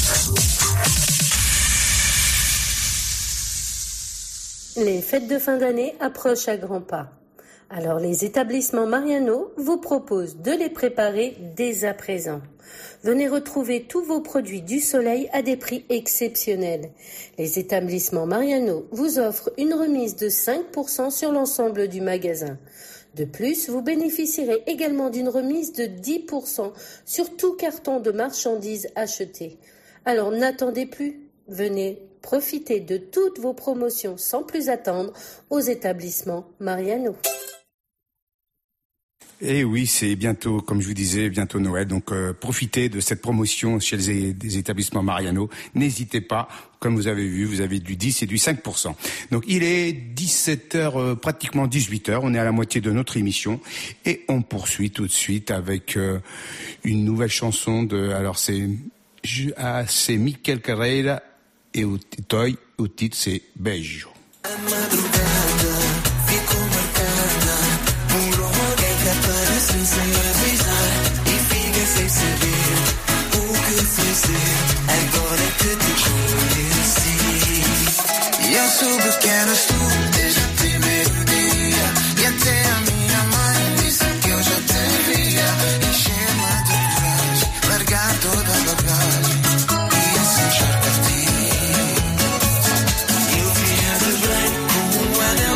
Les fêtes de fin d'année approchent à grands pas. Alors les établissements Mariano vous proposent de les préparer dès à présent. Venez retrouver tous vos produits du soleil à des prix exceptionnels. Les établissements Mariano vous offrent une remise de cinq pour cent sur l'ensemble du magasin. De plus, vous bénéficierez également d'une remise de dix pour cent sur tout carton de marchandises achetées. Alors n'attendez plus, venez profiter de toutes vos promotions sans plus attendre aux établissements Mariano. Et oui, c'est bientôt, comme je vous disais, bientôt Noël. Donc, euh, profitez de cette promotion chez les, les établissements Mariano. N'hésitez pas, comme vous avez vu, vous avez du dix et du cinq pour cent. Donc, il est dix-sept heures, euh, pratiquement dix-huit heures. On est à la moitié de notre émission. Et on poursuit tout de suite avec euh, une nouvelle chanson de... Alors, c'est, ah, c'est Miquel Carreira et o Toy. O titre, c'est Beijo. Sem avisar e fica sem saber o que fazer. Agora que te conheci, e eu soube que eras tu desde o primeiro dia. E até a minha mãe disse que eu já te via. Encher-me de coragem, largar toda a bagagem e assim já partir. Eu vinha de bem como um anel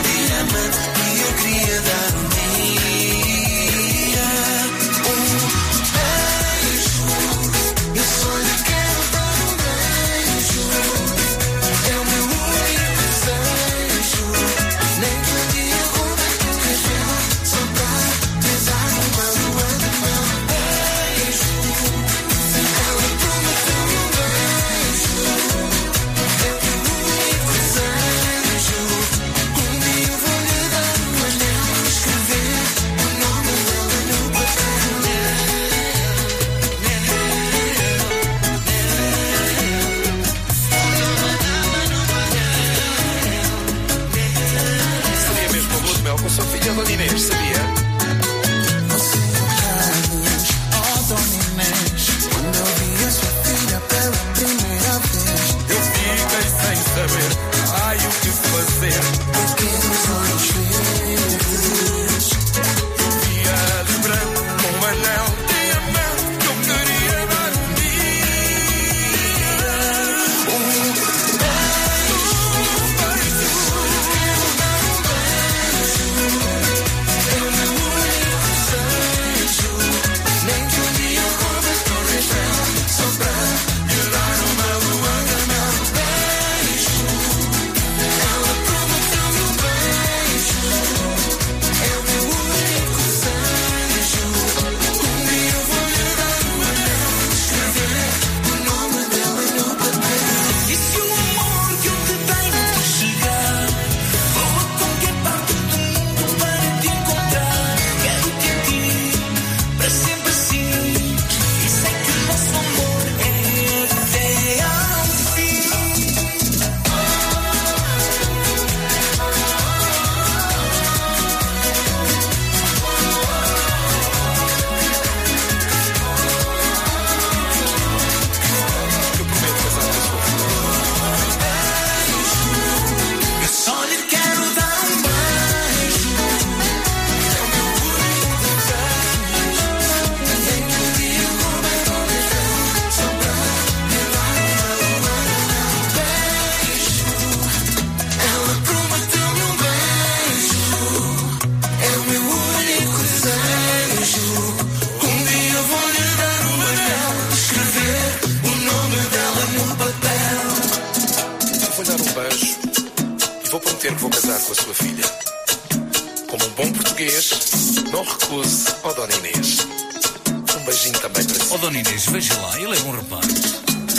dizer que vou casar com a sua filha. Como um bom português, não recuse ao Dona Inês. Um beijinho também para si. Ó Dona Inês, veja lá, ele é bom rapaz.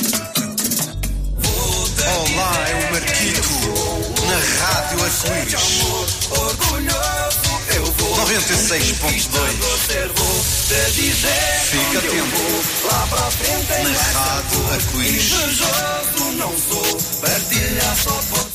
Olá, é o Marquito, na Rádio Arco-Íris. noventa e seis ponto dois. Fica atento. Na Rádio Arco-Íris. Não sou, partilhar só pode.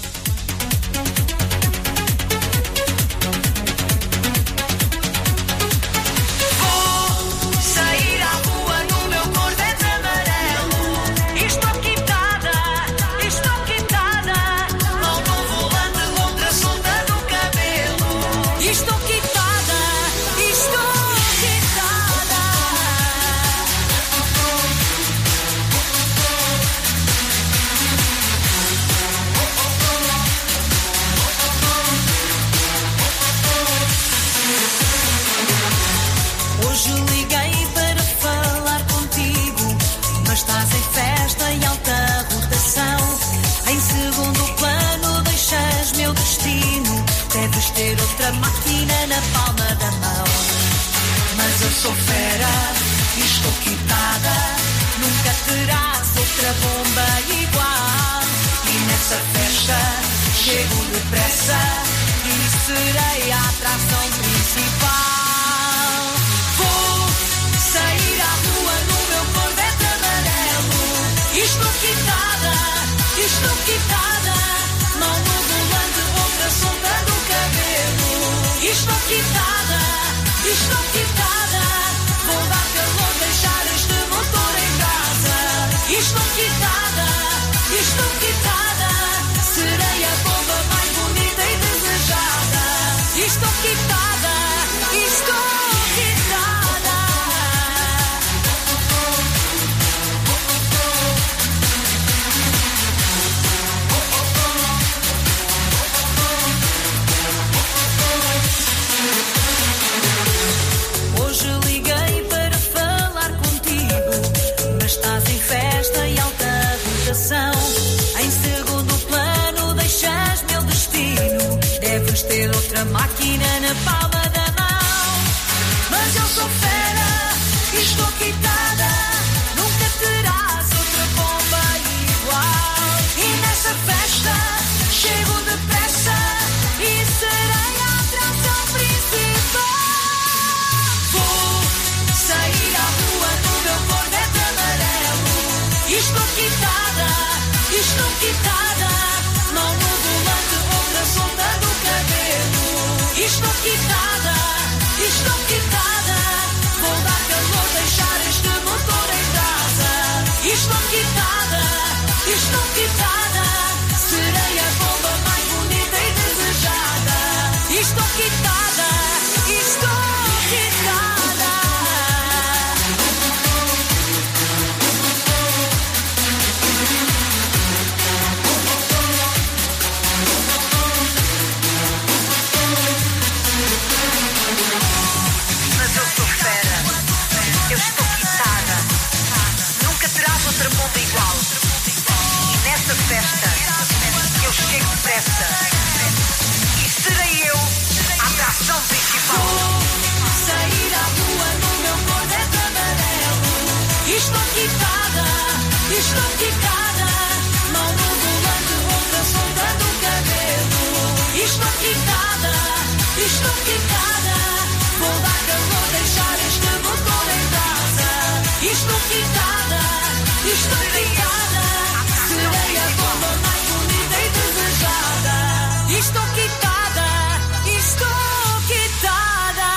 Ter outra máquina na palma da mão. Mas eu sou fera e estou quitada. Nunca terás outra bomba igual. E nessa festa chego depressa e serei a atração principal. Vou sair à rua no meu Corvette amarelo. Estou quitada, estou quitada. Mão no volante, outra solta do cabelo. Estou quitada, estou quitada. Vou dar calor, deixar este motor em casa. Estou quitada, estou quitada. Serei a bomba mais bonita e desejada. Estou quitada, estou quitada. Hoje liguei para falar contigo, mas estás em festa e alta rotação. Em segundo plano deixas meu destino. Deves ter outra máquina na palma da mão. Mas eu sou fera e estou quitada. Nunca terás outra bomba igual. E nessa festa chego depressa e serei a atração principal. Vou sair à rua no meu Corvette amarelo. Estou quitada, estou quitada. Mão no volante, outra solta do cabelo. Estou quitada, estou quitada. Vou dar calor, deixar este motor em casa. Estou quitada, estou quitada. Serei a bomba mais bonita e desejada. Estou quitada, estou quitada. Mas eu sou fera, eu estou quitada. Nunca terás outra bomba igual. E nessa festa eu chego depressa e serei eu a atração principal. Vou sair à rua no meu Corvette amarelo. Estou quitada, estou quitada. Mão no volante, outra solta do cabelo. Estou quitada, estou quitada. Vou dar calor, deixar este motor em casa. Estou quitada, estou quitada. Serei a bomba mais bonita e desejada. Estou quitada, estou quitada.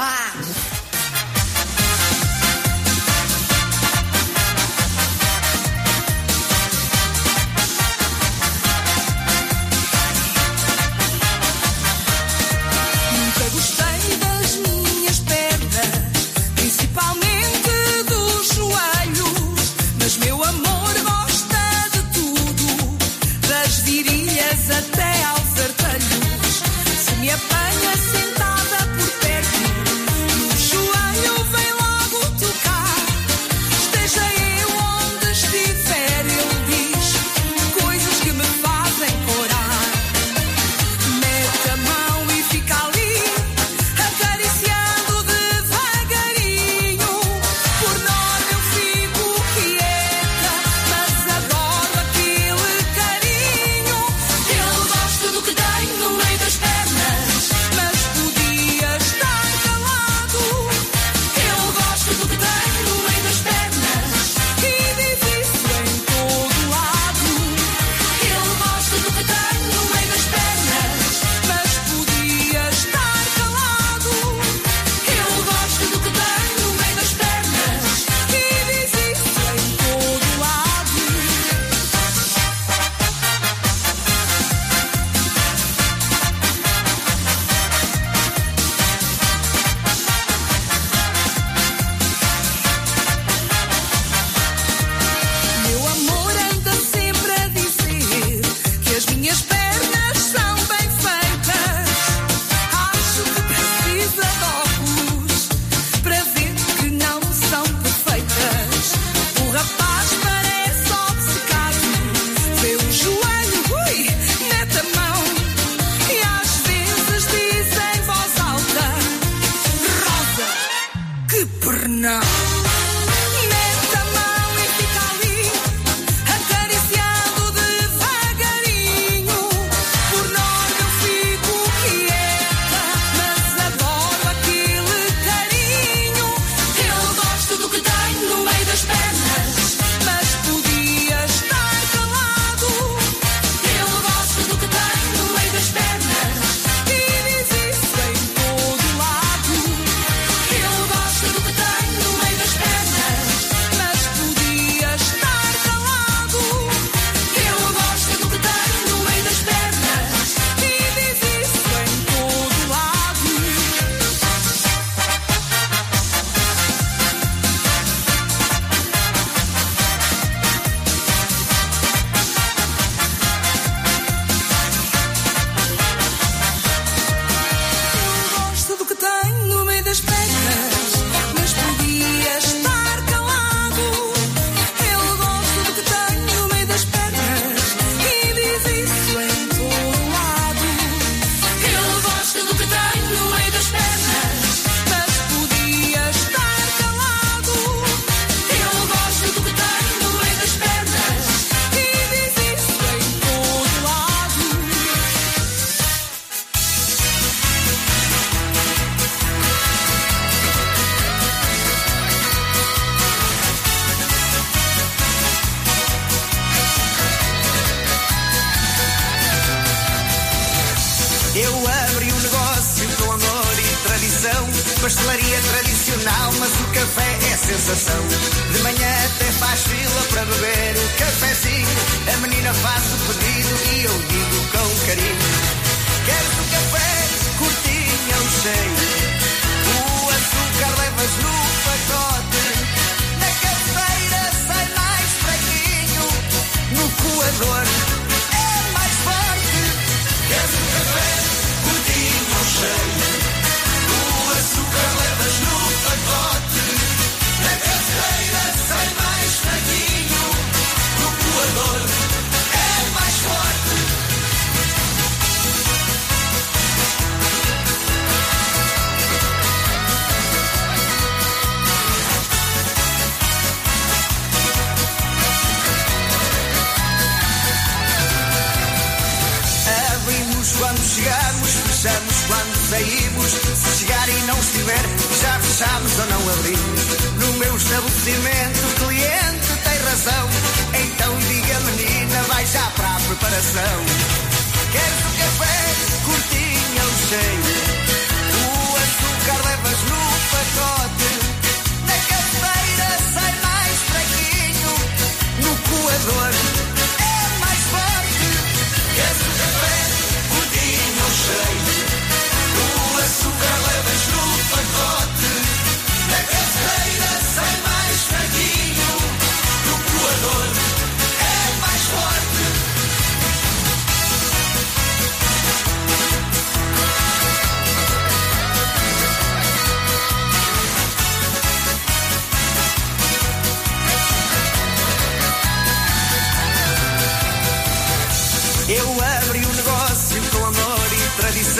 Ah! Nunca gostei das minhas pernas, principalmente dos joelhos. Mas meu amor gosta de tudo, das virilhas até aos artelhos. Se me apanha sentada por perto, no joelho vem logo tocar. Esteja eu onde estiver, ele diz coisas que me fazem corar. Mete a mão e fica ali, acariciando devagarinho. Por norma eu fico quieta, mas adoro aquele carinho. Ele gosta do que tem no meio das pernas, mas podia estar calado. Ele gosta do que tem no meio das pernas e diz isso em todo lado. Ele gosta do que tem no meio das pernas, mas podia estar calado. Ele gosta do que tem no meio das pernas e diz isso em todo lado. Meu amor anda sempre a dizer que as minhas pernas são bem feitas. Acho que precisa de óculos para ver que não são perfeitas. O rapaz parece obcecado, vê o joelho, ui, mete a mão e às vezes diz em voz alta: Rosa, que pernão. Mete a mão e fica ali, acariciando devagarinho. Por norma eu fico quieta, mas adoro aquele carinho. Ele gosta do que tem no meio das pernas, mas podia estar calado. Ele gosta do que tem no meio das pernas e diz isso em todo lado. Ele gosta do que tem no meio das pernas, mas podia estar calado. Ele gosta do que tem no meio das pernas e diz isso em todo lado. Ele gosta do que tem no meio das pernas, mas podia estar calado. Ele gosta do que tem no meio das pernas e diz isso em todo lado. Ele gosta do que tem no meio das pernas, mas podia estar calado. Ele gosta do que tem no meio das pernas e diz isso em todo lado. Eu abri um negócio com amor e tradição, pastelaria tradicional, mas o café é sensação. De manhã até faz fila para beber o cafezinho, a menina faz o pedido e eu digo com carinho: queres o café curtinho ou cheio? O açúcar levas no pacote, na cafeira sai mais fraquinho, no coador é mais forte. Queres o café curtinho ou cheio? O açúcar levas no pacote, na cafeira sai mais fraquinho, no coador é mais forte. Quando chegamos, fechamos quando saímos. Se chegar e não estiver, já fechamos ou não abrimos. No meu estabelecimento, o cliente tem razão. Então diga, menina, vai já para a preparação. Queres o café curtinho ou cheio? O açúcar levas no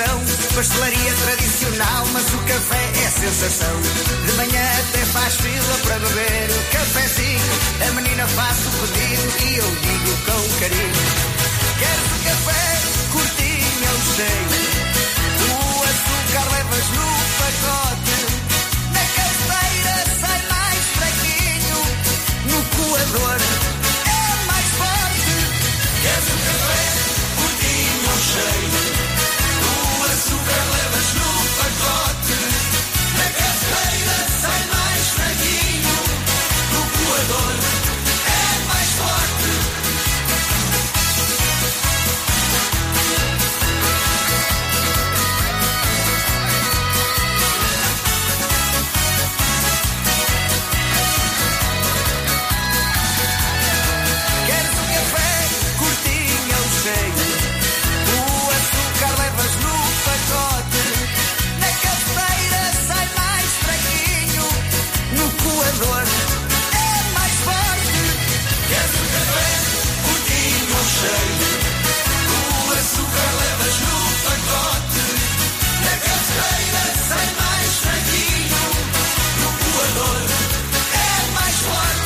padrão. Pastelaria tradicional, mas o café é sensação. De manhã até faz fila para beber o cafezinho. A menina faz o pedido e eu digo com carinho: queres o café curtinho ou cheio? O açúcar levas no pacote. Na cafeira sai mais fraquinho. No coador é mais forte. Queres o café curtinho ou cheio? O açúcar levas no pacote. Na cafeira sai mais fraquinho. No coador é mais forte. Queres um café curtinho ou cheio? O açúcar levas no pacote. Na cafeira sai mais fraquinho. No coador é mais forte. Queres um café curtinho ou cheio? O açúcar levas no pacote. Na cafeira sai mais fraquinho. No coador é mais forte.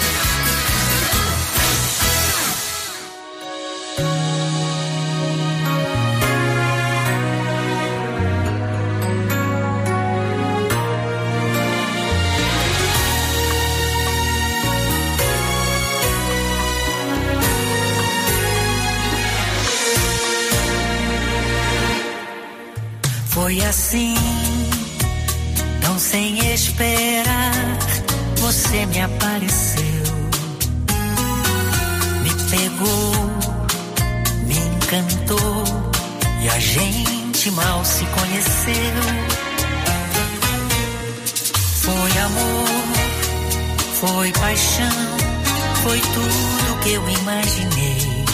Foi assim, tão sem esperar, você me apareceu, me pegou, me encantou e a gente mal se conheceu. Foi amor, foi paixão, foi tudo que eu imaginei.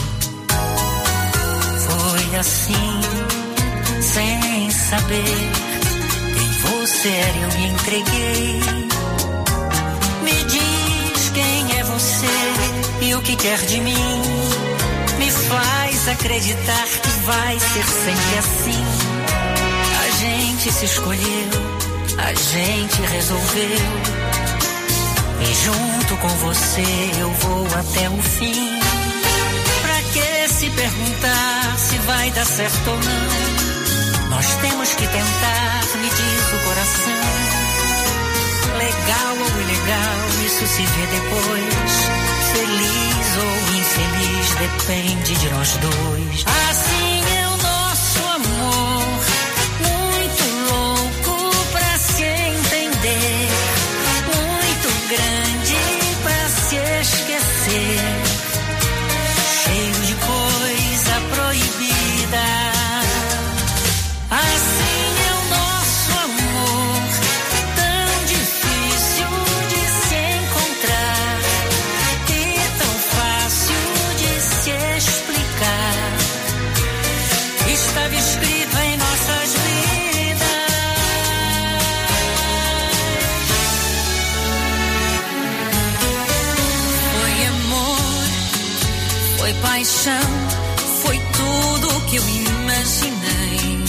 Foi assim, sem saber quem você era, eu me entreguei. Me diz quem é você e o que quer de mim. Me faz acreditar que vai ser sempre assim. A gente se escolheu, a gente resolveu. E junto com você eu vou até o fim. Pra que se perguntar se vai dar certo ou não? Nós temos que tentar, me diz o coração. Legal ou ilegal, isso se vê depois. Feliz ou infeliz, depende de nós dois. Assim é o nosso amor, muito louco pra se entender, muito grande pra se esquecer, cheio de coisa proibida. Assim é o nosso amor, tão difícil de se encontrar e tão fácil de se explicar. Estava escrito em nossas vidas. Foi amor, foi paixão, foi tudo o que eu imaginei.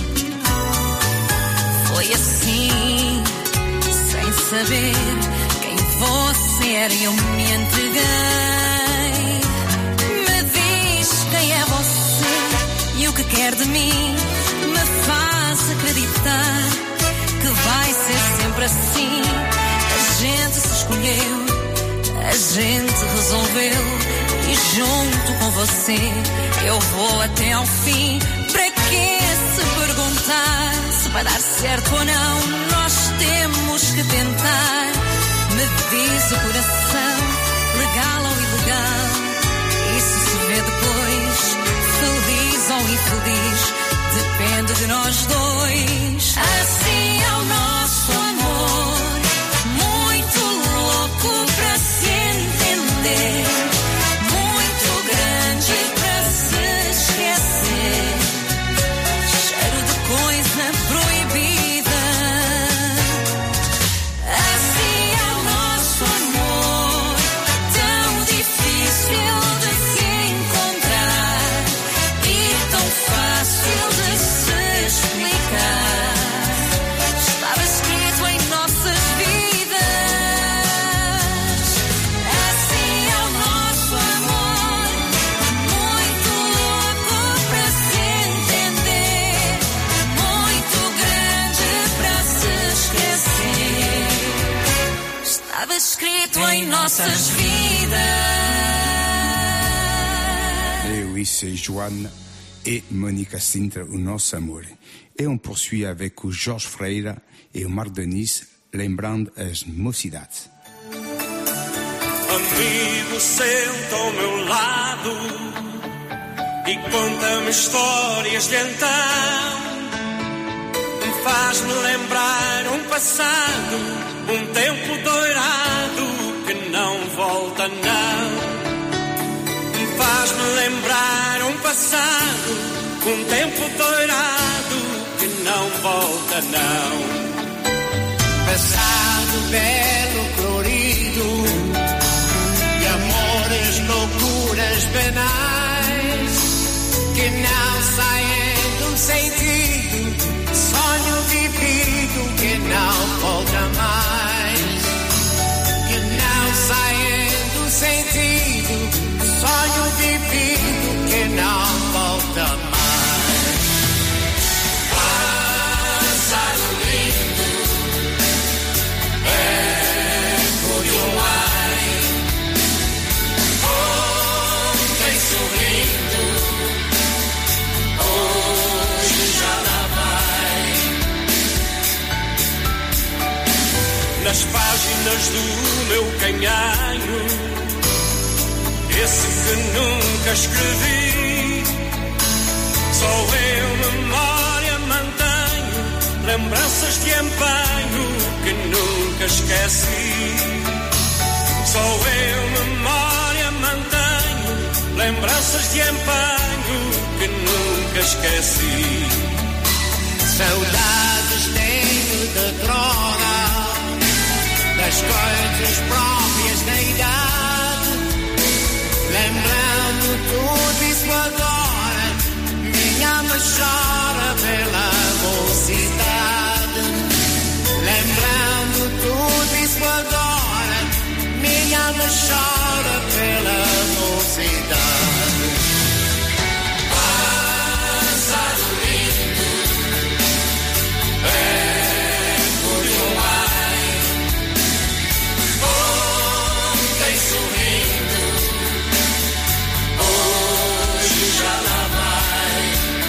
Foi assim, sem saber quem você era, eu me entreguei. Me diz quem é você e o que quer de mim. Me faz acreditar que vai ser sempre assim. A gente se escolheu, a gente resolveu. E junto com você eu vou até ao fim. Pra que se perguntar se vai dar certo ou não? Nós temos que tentar. Me diz o coração, legal ou ilegal, isso se vê depois. Feliz ou infeliz, depende de nós dois. Assim é o nosso amor, muito louco pra se entender, muito grande pra se esquecer, cheiro de coisa proibida. Assim é o nosso amor, tão difícil de se encontrar e tão fácil de se nossas vidas. Et oui, c'est Joanne et Monica Sintra, o nosso amor. E on poursuit avec o Jorge Freire e o Mar Denis, lembrando as mocidades. Amigo, senta ao meu lado e conta-me histórias de então. Faz-me lembrar um passado, um tempo dourado que não volta não. Faz-me lembrar um passado, um tempo dourado que não volta não. Passado belo, colorido, de amores, loucuras banais, que não saem do sentido, sonho vivido que não volta mais, que não saem do sentido, sonho vivido que não volta mais. Passado lindo, eco de um ar, ontem sorrindo, hoje já lá vai. Nas páginas do meu canhanho, esse que nunca escrevi, só eu memória mantenho, lembranças de empenho que nunca esqueci. Só eu memória mantenho, lembranças de empenho que nunca esqueci. Saudades tenho de trona, das coisas próprias da idade, lembrando tudo isso agora, minha alma chora pela mocidade. Lembrando tudo isso agora, minha alma chora pela mocidade. Passado lindo, eco de um ar, ontem sorrindo, hoje já lá vai.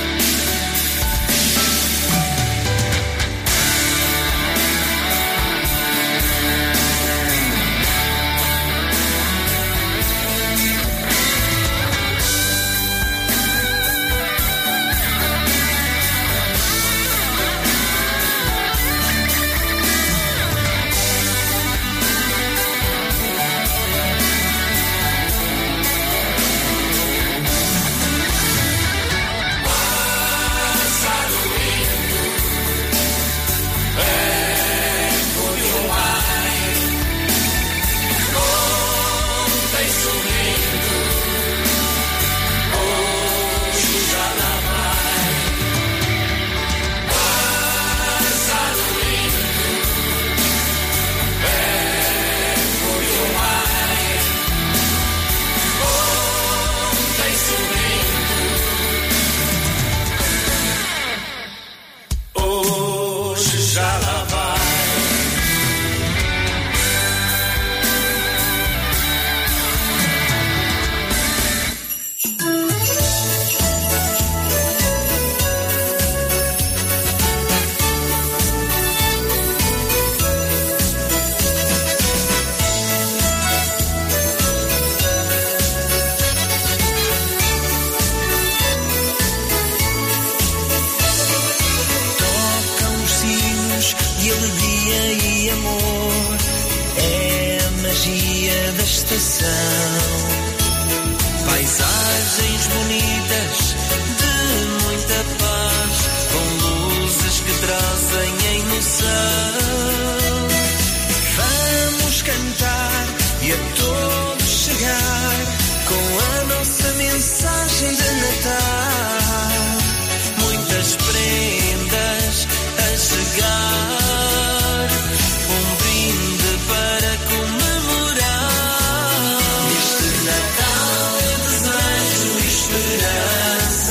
Paisagens bonitas de muita paz, com luzes que trazem emoção. Vamos cantar e a todos chegar com a nossa mensagem de Natal. Muitas prendas a chegar, um brinde para comemorar. Este Natal eu desejo esperança.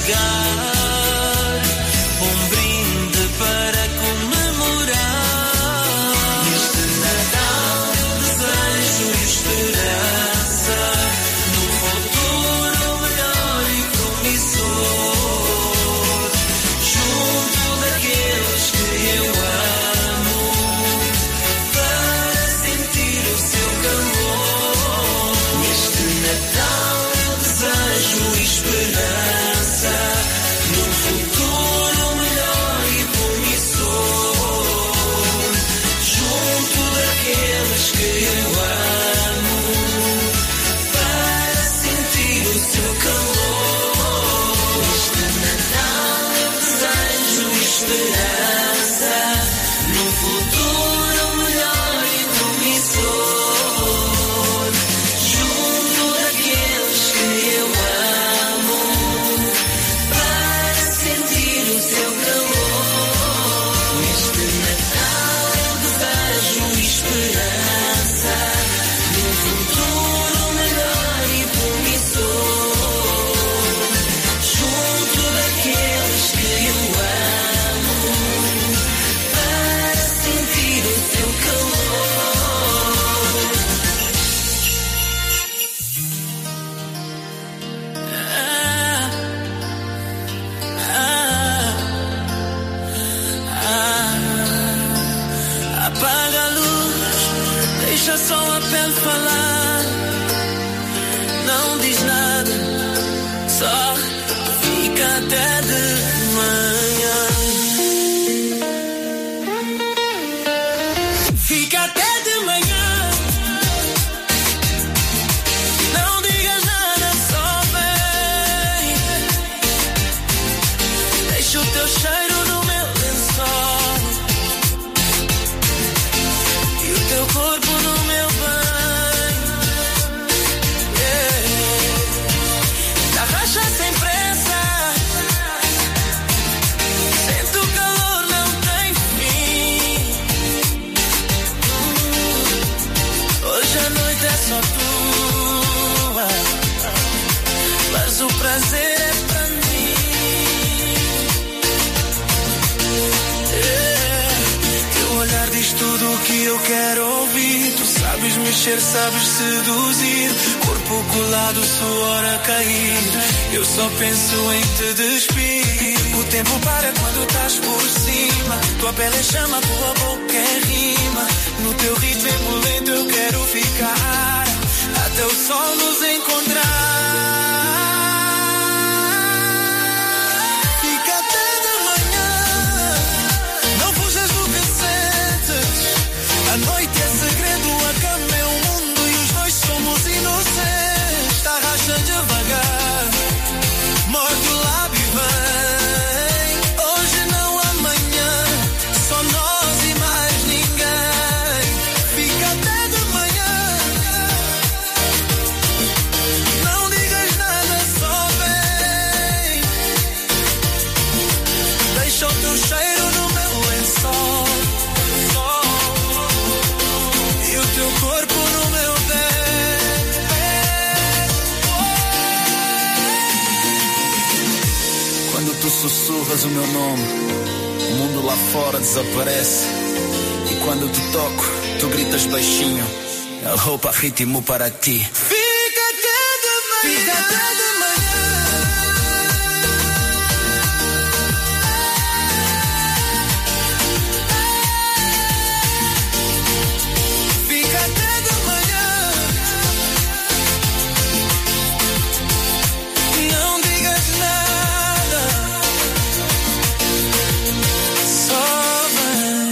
entregar um brinde para comemorar. Neste Natal eu desejo esperança num futuro melhor e promissor, junto daqueles que eu amo, para sentir o seu calor. Neste Natal eu desejo esperança num futuro melhor e promissor, junto daqueles que eu amo, para sentir o seu calor. Neste Natal eu desejo esperança num futuro melhor e promissor, junto daqueles que eu amo, para sentir o seu calor. Neste Natal eu desejo esperança num futuro melhor e promissor, junto daqueles que eu amo, para sentir o seu calor. Apaga a luz, deixa só a pele falar. Não diz nada, só fica até de manhã. Fica até de manhã. Não digas nada, só vem. Deixa o teu cheiro no meu lençol e o teu corpo no meu banho. Yeah. Da racha sem pressa, sente o calor, não tem fim. Hoje a noite é só tua, mas o prazer é pra mim. Yeah. Teu olhar diz tudo o que eu quero ouvir. Tu sabes mexer, sabes seduzir. Corpo colado, suor a cair. Eu só penso em te despir. O tempo para quando estás por cima. Tua pele é chama, tua boca é rima. No teu ritmo envolvente eu quero ficar até o sol nos encontrar. Fica até de manhã, não fujas do que sentes. A noite é segredo, a cama é o mundo e os dois somos inocentes. Arrasta devagar, morde o lábio e vem. Hoje não, amanhã, só nós e mais ninguém. Fica até de manhã, não digas nada, só vem. Deixa o teu cheiro no meu lençol e o teu corpo no meu bem. Quando tu sussurras o meu nome, o mundo lá fora desaparece. E quando te toco, tu gritas baixinho. A roupa ritmo para ti. Fica até de manhã. Fica até de manhã. Fica até de manhã. Não digas nada, só vem.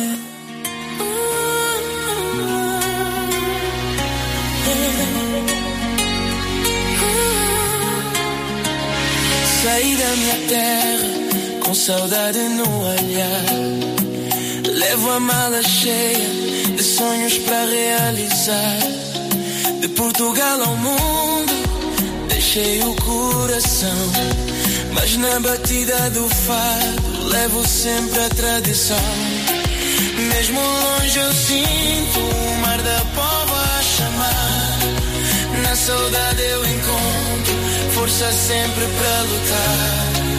Saí da minha terra com saudade no olhar. Levo a mala cheia de sonhos para realizar. De Portugal ao mundo deixei o coração, mas na batida do fado levo sempre a tradição. Mesmo longe eu sinto o mar da pova a chamar. Na saudade eu encontro força sempre para lutar.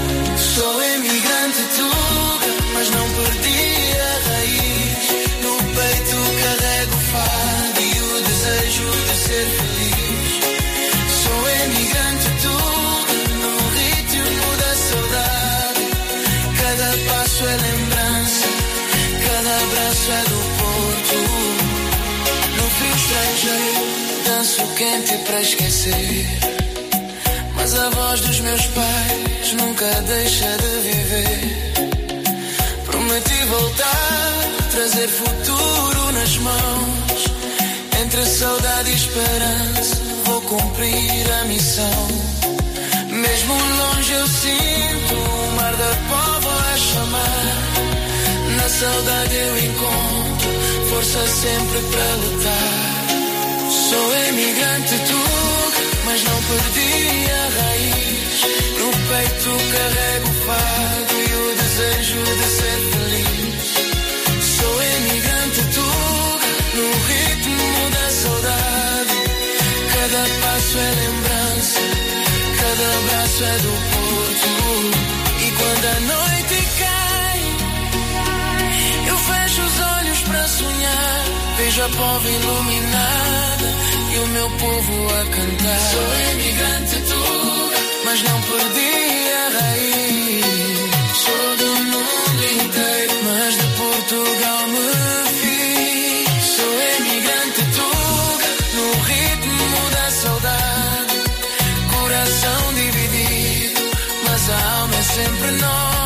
Sou emigrante tuga, mas não perdi a raiz. No peito carrego o fado e o desejo de ser feliz. Sou emigrante tuga, no ritmo da saudade. Cada passo é lembrança, cada abraço é do Porto. No frio estrangeiro danço quente para esquecer. Mas a voz dos meus pais nunca deixa de viver. Prometi voltar, trazer futuro nas mãos. Entre saudade e esperança vou cumprir a missão. Mesmo longe eu sinto o mar da póvoa a chamar. Na saudade eu encontro força sempre para lutar. Sou emigrante tuga, mas não perdi a raiz. No peito carrego o fado e o desejo de ser feliz. Sou emigrante tuga, no ritmo da saudade. Cada passo é lembrança, cada abraço é do Porto. E quando a noite cai, eu fecho os olhos para sonhar. Vejo a póvoa iluminada e o meu povo a cantar. Sou emigrante tuga, mas não perdi a raiz. Sou do mundo inteiro, mas de Portugal me fiz. Sou emigrante tuga, no ritmo da saudade. Coração dividido, mas a alma é sempre nova.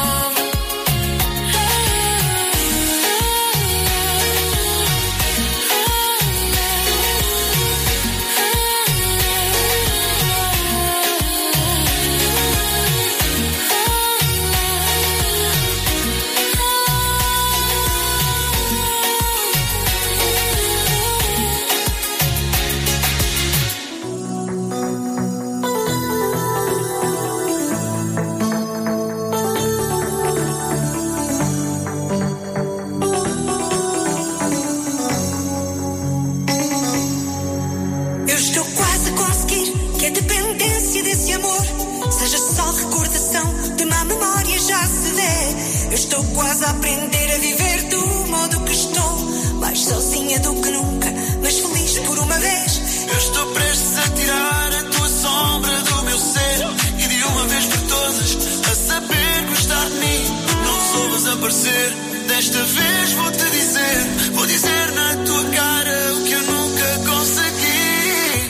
Eu estou quase a aprender a viver do modo que estou. Mais sozinha do que nunca, mas feliz por uma vez. Eu estou prestes a tirar a tua sombra do meu ser. E de uma vez por todas, a saber gostar de mim. Não resolvas aparecer, desta vez vou-te dizer. Vou dizer na tua cara o que eu nunca consegui.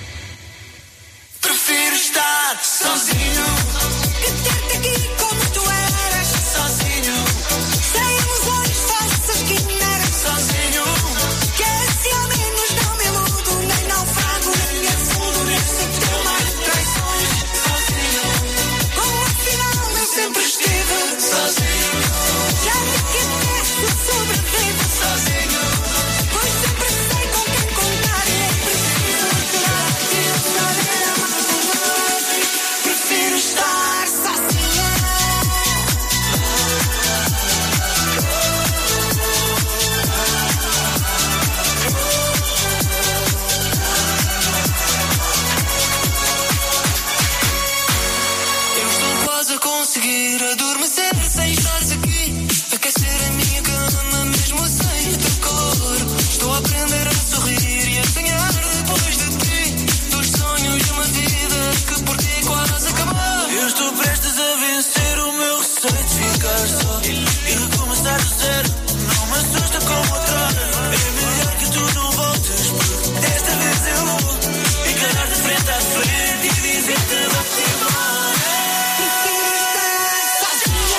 Prefiro estar sozinho que ter-te aqui como tu eras. Sozinho, sem ilusões falsas quimeras. Sozinho, que assim ao menos não me iludo, nem naufrago, nem me afundo nesse teu mar de traições. Sozinho, como afinal eu sempre estive. Sozinho, já vi que até eu sobrevivo. Sozinho, pois sempre sei com quem contar. E é preciso aturar e eu saber amar de verdade. Prefiro estar sozinha. a conseguir adormecer sem estares aqui, aquecer a minha cama mesmo sem o teu calor. Estou a aprender a sorrir e a sonhar depois de ti, dos sonhos de uma vida que por ti quase acabou. Eu estou prestes a vencer o meu receio de ficar só e recomeçar do zero. Não me assusta como outrora. É melhor que tu não voltes, porque desta vez eu vou encarar de frente a frente e dizer-te vou-te embora. Sozinha.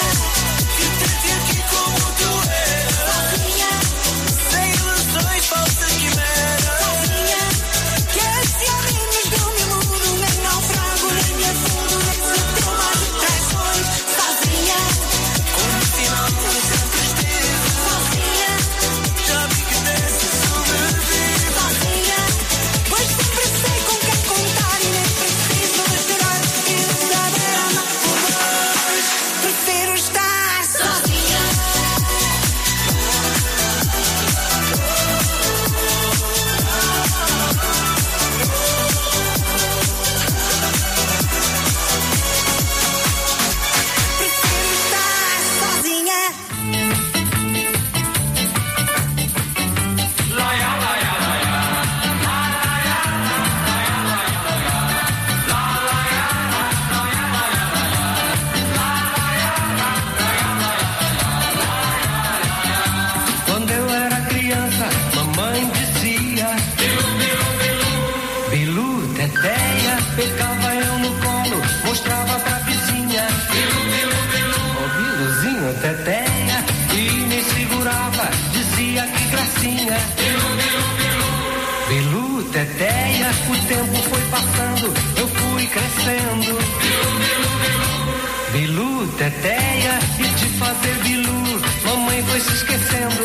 mostrava pra vizinha. O Biluzinho teteia e me segurava, dizia que gracinha. Bilu teteia, o tempo foi passando, eu fui crescendo. Bilu teteia, e de fazer bilu, mamãe foi se esquecendo.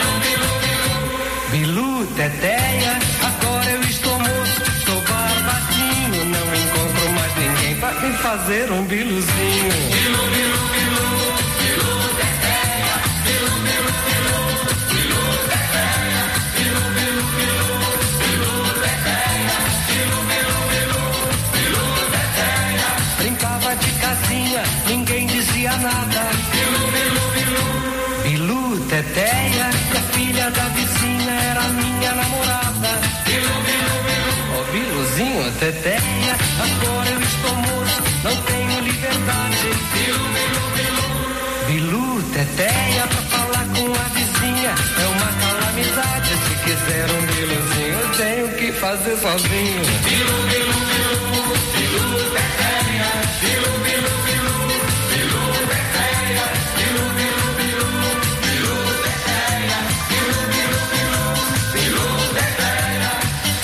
Bilu teteia, agora eu estou moço, sou barbadinho, não encontro mais ninguém pra me fazer um biluzinho. Bilu, bilu, bilu, bilu teteia, bilu, bilu, bilu, bilu teteia, bilu, bilu, bilu, bilu teteia, bilu, bilu, bilu, bilu teteia. Brincava de casinha, ninguém dizia nada. Bilu, bilu, bilu, bilu teteia, e a filha da vizinha era minha namorada. Bilu, bilu, bilu, oh Biluzinho teteia, agora eu estou moço, não tenho liberdade. Bilu, bilu, bilu, bilu teteia, pra falar com a vizinha é uma calamidade. Se quiser um biluzinho, eu tenho que fazer sozinho. Bilu, bilu, bilu, bilu teteia, bilu, bilu, bilu, bilu teteia, bilu, bilu, bilu, bilu teteia, bilu, bilu, bilu, bilu teteia.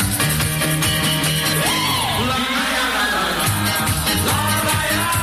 La la la la la la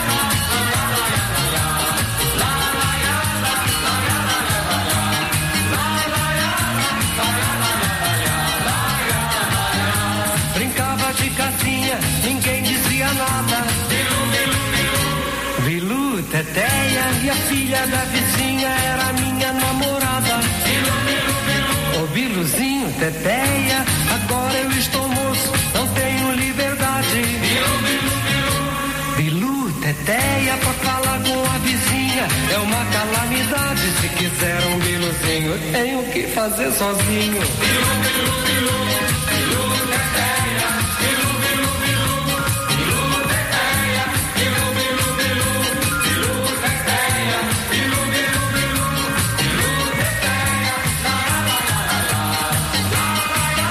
brincava de casinha, ninguém dizia nada. Bilu, bilu, bilu, bilu teteia, e a filha da vizinha era minha namorada. Bilu, bilu, bilu, oh Biluzinho teteia, agora eu estou moço, não tenho liberdade. Bilu, bilu, bilu, bilu teteia, pra falar com a vizinha é uma calamidade. Se quiser um biluzinho, eu tenho que fazer sozinho. Bilu, bilu, bilu, bilu teteia, bilu, bilu, bilu, bilu teteia, bilu, bilu, bilu, bilu teteia, bilu, bilu, bilu, bilu teteia. La la la la la la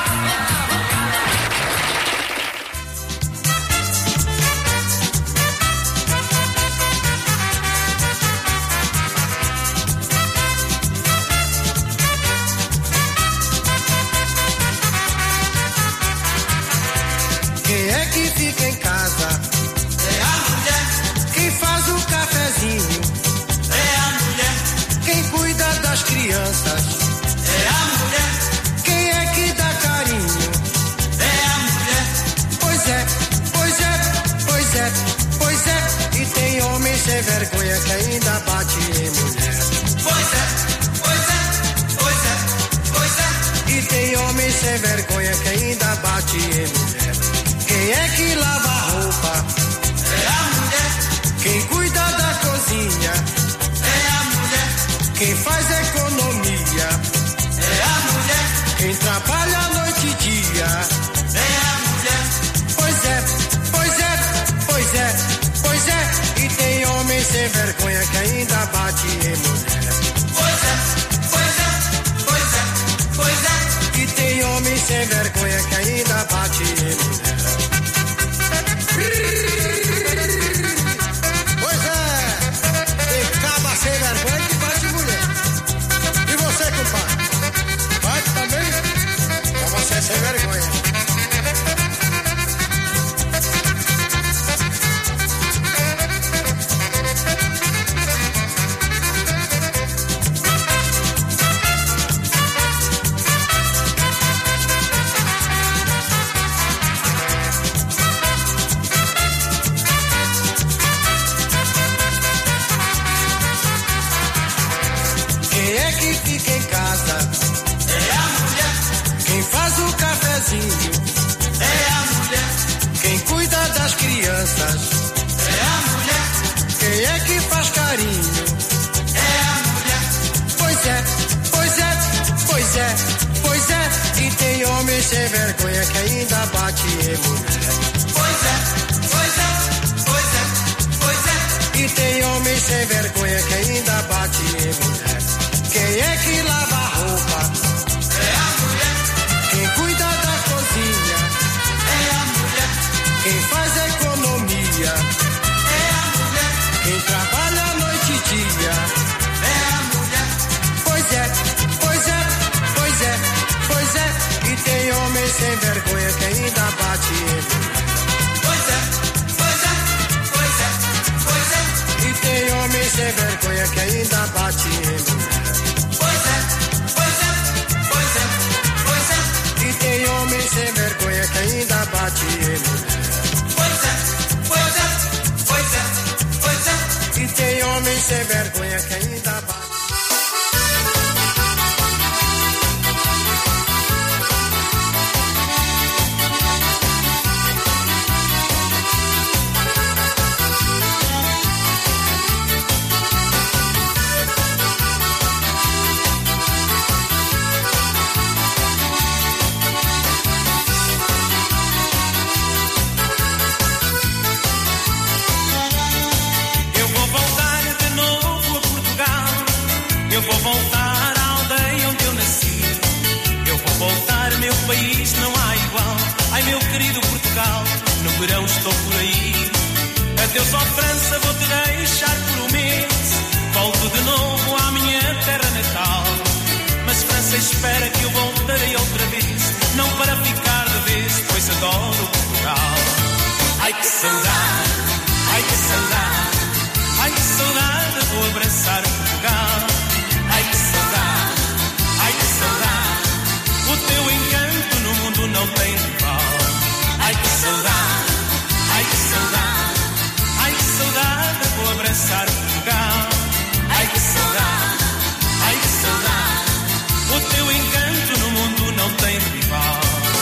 Quem é que fica em casa? É a mulher. Quem faz o cafezinho? É a mulher. Quem cuida das crianças? É a mulher. Quem é que dá carinho? É a mulher. Pois é, pois é, pois é, pois é. E tem homem sem vergonha que ainda bate em mulher. Pois é, pois é, pois é, pois é. E tem homem sem vergonha que ainda bate em mulher. Quem é que lava a roupa? É a mulher. Quem cuida da cozinha? É a mulher. Quem faz economia? É a mulher. Quem trabalha noite e dia? É a mulher. Pois é, pois é, pois é, pois é. E tem homem sem vergonha que ainda bate em mulher. Pois é, pois é, pois é, pois é. E tem homem sem vergonha que ainda bate em mulher. Pois é, tem caba sem vergonha que bate mulher. E você, compadre? Bate também? Então você é sem vergonha. Quem é que fica em casa? É a mulher. Quem faz o cafezinho? É a mulher. Quem cuida das crianças? É a mulher. Quem é que faz carinho? É a mulher. Pois é, pois é, pois é, pois é. E tem homem sem vergonha que ainda bate em mulher. Pois é, pois é, pois é, pois é. E tem homem sem vergonha que ainda bate em mulher. Quem é que lava a roupa? É a mulher. Quem cuida da cozinha? É a mulher. Quem faz economia? sem vergonha que ainda bate em mulher. Pois é, pois é, pois é, pois é. E tem homem sem vergonha que ainda bate em mulher. Pois é, pois é, pois é, pois é. E tem homem sem vergonha que ainda bate em mulher. Pois é, pois é, pois é, pois é. E tem homem sem vergonha que ainda bate. Eu vou voltar de novo a Portugal. Eu vou voltar à aldeia onde eu nasci. Eu vou voltar, meu país não há igual. Ai, meu querido Portugal, no verão estou por aí. Adeus, ó França, vou-te deixar por um mês. Volto de novo à minha terra natal. Mas França espera que eu voltarei outra vez. Não para ficar de vez, pois adoro Portugal. Ai, que saudade, ai, que saudade. Ai, que saudade, vou abraçar Portugal. Ai, que saudade, ai, que saudade. O teu encanto no mundo não tem rival. Ai, que saudade, ai, que saudade. Ai, que saudade, vou abraçar Portugal. Ai, que saudade, ai, que saudade. O teu encanto no mundo não tem rival.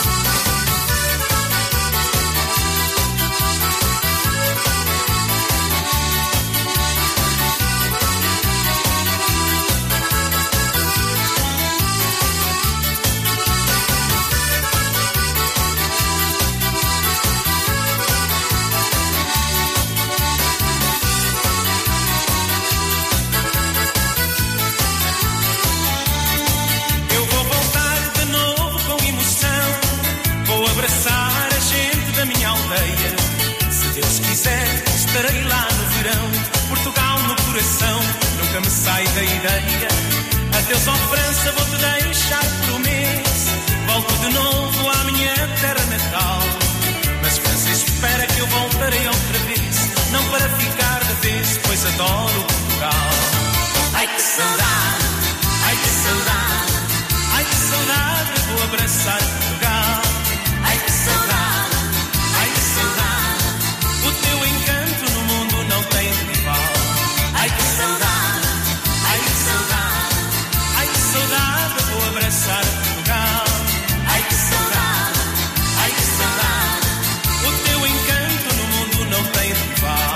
Eu vou voltar de novo com emoção. Vou abraçar a gente da minha aldeia. Se Deus quiser, estarei lá no verão. Portugal no coração, nunca me sai da ideia. Adeus, ó França, vou-te deixar por um mês. Volto de novo à minha terra natal. Mas França espera que eu voltarei outra vez. Não para ficar de vez, pois adoro Portugal. Ai, que saudade, ai, que saudade. Ai, que saudade, vou abraçar Portugal. Ai, que saudade, ai, que saudade. O teu encanto no mundo não tem rival. Ai, que saudade, ai, que saudade. Ai, que saudade, vou abraçar Portugal. Ai, que saudade, ai, que saudade. O teu encanto no mundo não tem rival.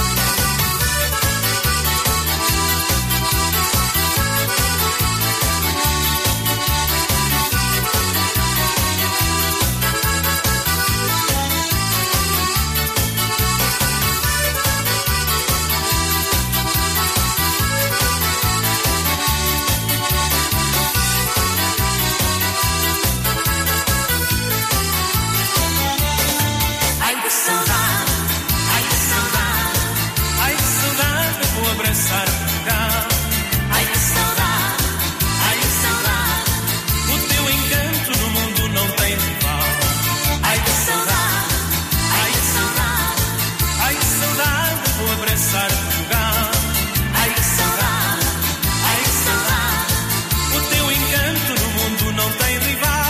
Ai, que saudade, ai, que saudade. Ai, que saudade, vou abraçar Portugal. Ai, que saudade, ai, que saudade. O teu encanto no mundo não tem rival. Ai, que saudade, ai, que saudade. Ai, que saudade, vou abraçar Portugal. Ai, que saudade, ai, que saudade. O teu encanto no mundo não tem rival.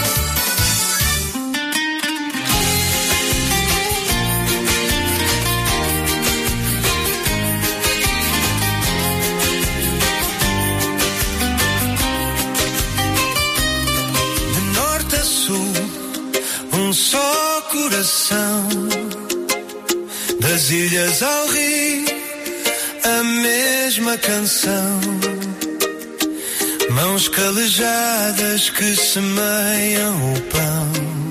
De norte a sul, um só coração. Das ilhas ao rio, a mesma canção. Mãos calejadas que semeiam o pão.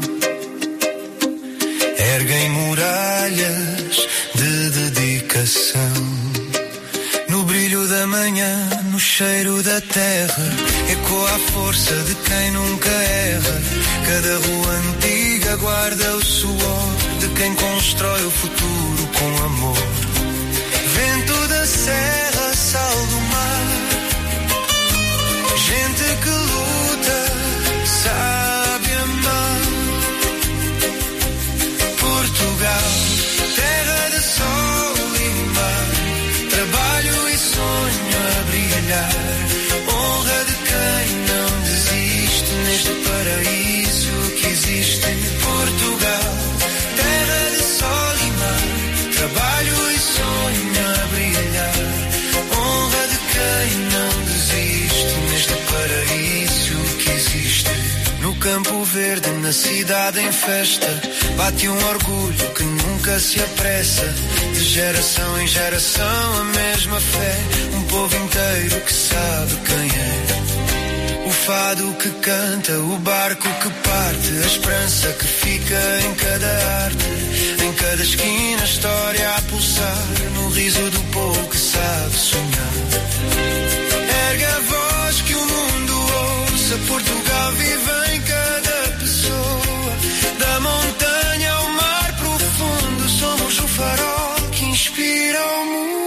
Erguem muralhas de dedicação. No brilho da manhã, no cheiro da terra, ecoa a força de quem nunca erra. Cada rua antiga guarda o suor de quem constrói o futuro com amor. Vento da serra, sal do mar. Gente que luta, sabe amar. na cidade em festa. Bate um orgulho que nunca se apressa. De geração em geração a mesma fé. Um povo inteiro que sabe quem é. O fado que canta, o barco que parte. A esperança que fica em cada arte. Em cada esquina a história a pulsar. No riso do povo que sabe sonhar. Ergue a voz que o mundo ouça. Portugal vive em cada pessoa. Da montanha ao mar profundo. Somos o farol que inspira o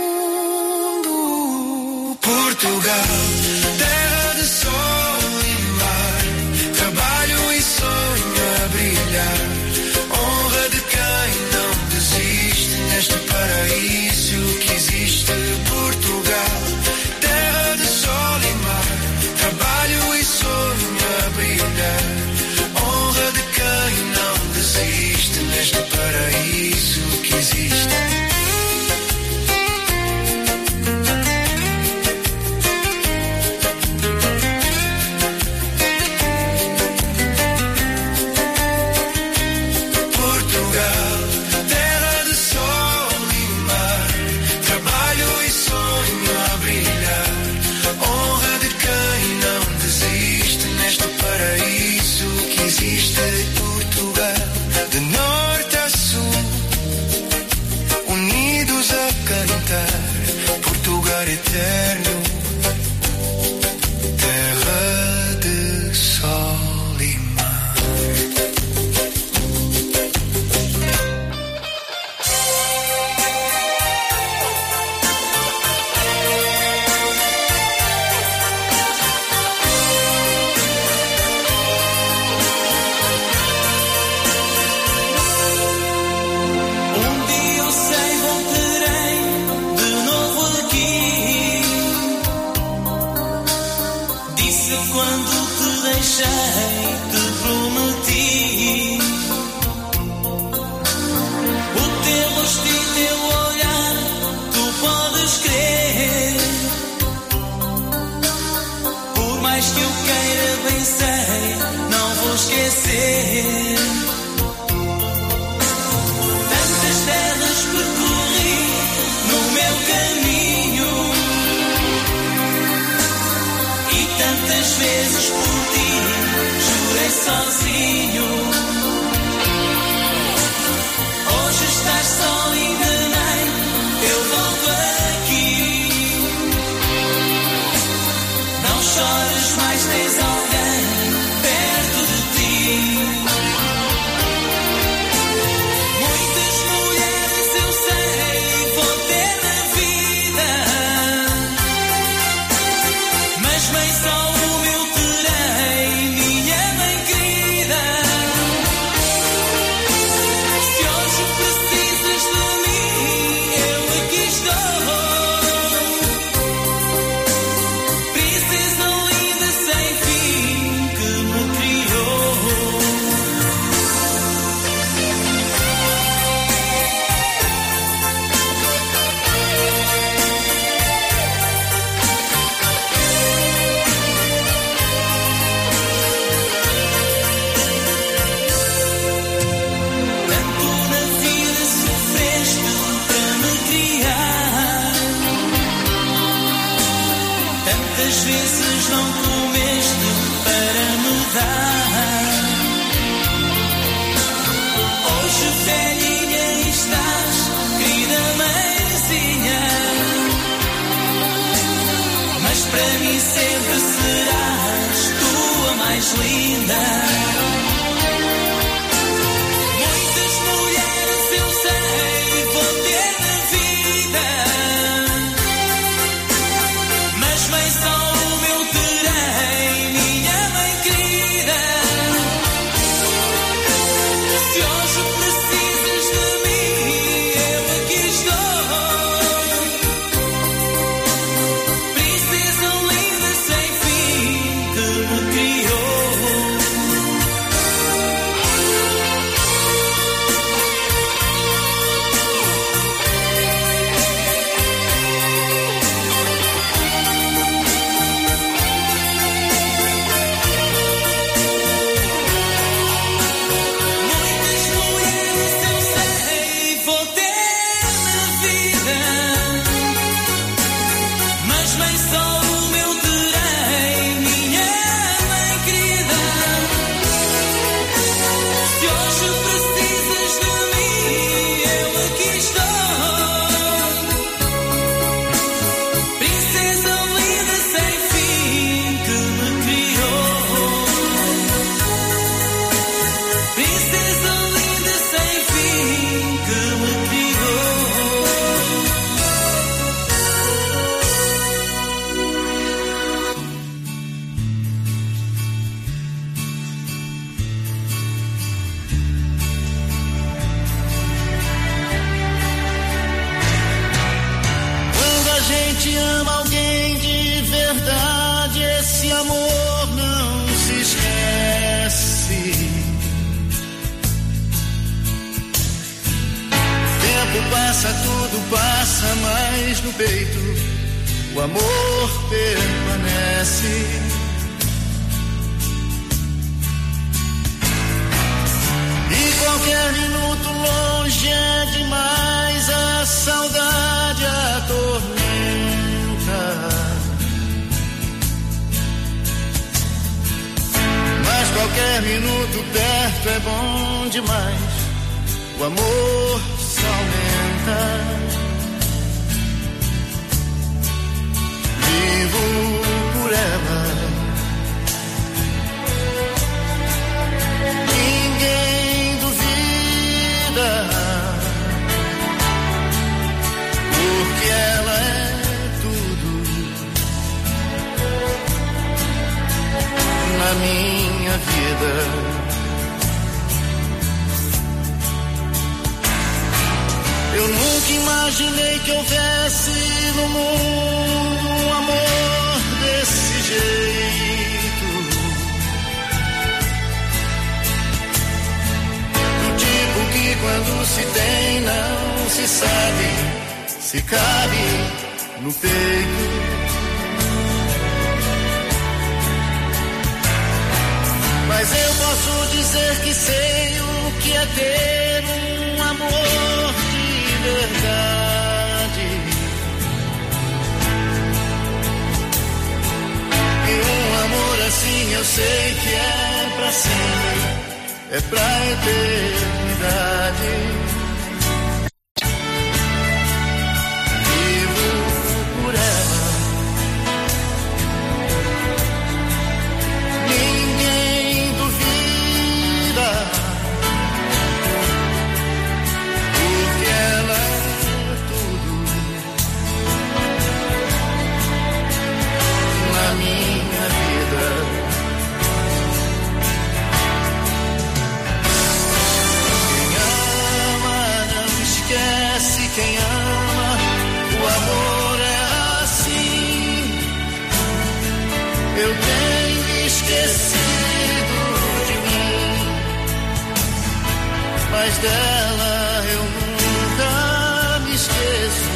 mundo. Portugal, terra de sol e mar. Trabalho e sonho a brilhar. Honra de quem não desiste. Neste paraíso que existe. Portugal, terra de sol e mar. Trabalho e sonho a brilhar. Honra de quem não desiste. Neste paraíso que existe. Eterno, terra de sol e mar. Um dia eu sei voltarei de novo aqui. Quando te deixei, te prometi. O teu rosto e teu olhar, tu podes crer. Por mais que eu queira, bem sei, não vou esquecer. Tantas terras percorri no meu caminho. Tantas vezes por ti jurei sozinho. Hoje estás só, enganei, eu volto aqui. Não chores mais, tens alguém perto de ti. Muitas mulheres eu sei vou ter na vida, mas bem só vezes não comeste para me dar. Hoje velhinha estás, querida mãezinha, mas para mim sempre serás tu a mais linda. Princesa linda sem fim que me criou. vida, mas nem só o meu terei, minha mãe querida. Se hoje precisas de mim, eu aqui estou, princesa linda sem fim que me criou, princesa linda sem fim que me criou. Quando a gente ama alguém de verdade, esse amor não se esquece. Tempo passa, tudo passa, mas no peito o amor permanece. E qualquer minuto longe é demais, a saudade atormenta. Mas qualquer minuto perto é bom demais, o amor só aumenta. Vivo por ela, ninguém duvida, porque ela é tudo na minha vida. Eu nunca imaginei que houvesse no mundo um amor desse jeito, do tipo que quando se tem não se sabe se cabe no peito. Mas eu posso dizer que sei o que é ter um amor de verdade, e um amor assim eu sei que é pra sempre, é pra eternidade. Vivo por ela, ninguém duvida, porque ela é tudo na minha vida. Quem ama não esquece, quem ama, o amor é assim. Eu tenho esquecido de mim, mas dela eu nunca me esqueço.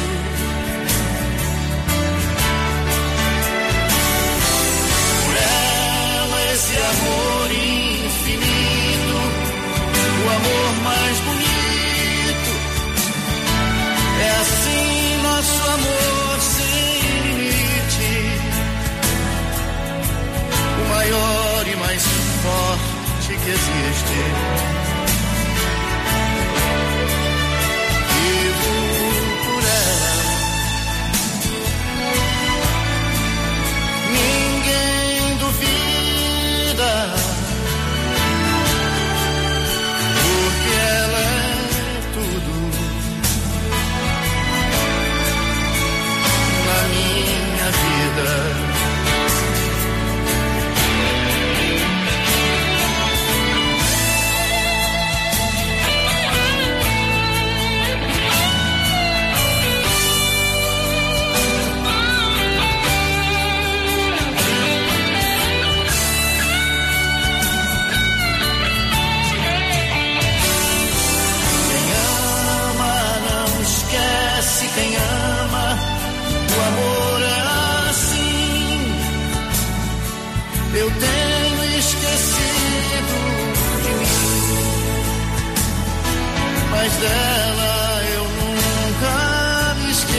Por ela esse amor infinito, o amor mais bonito, é assim nosso amor sem limite, o maior e mais forte que existe. Vivo por ela, ninguém duvida, porque ela é tudo na minha vida. Quem ama, o amor é assim. Eu tenho esquecido de mim, mas dela eu nunca me esqueci.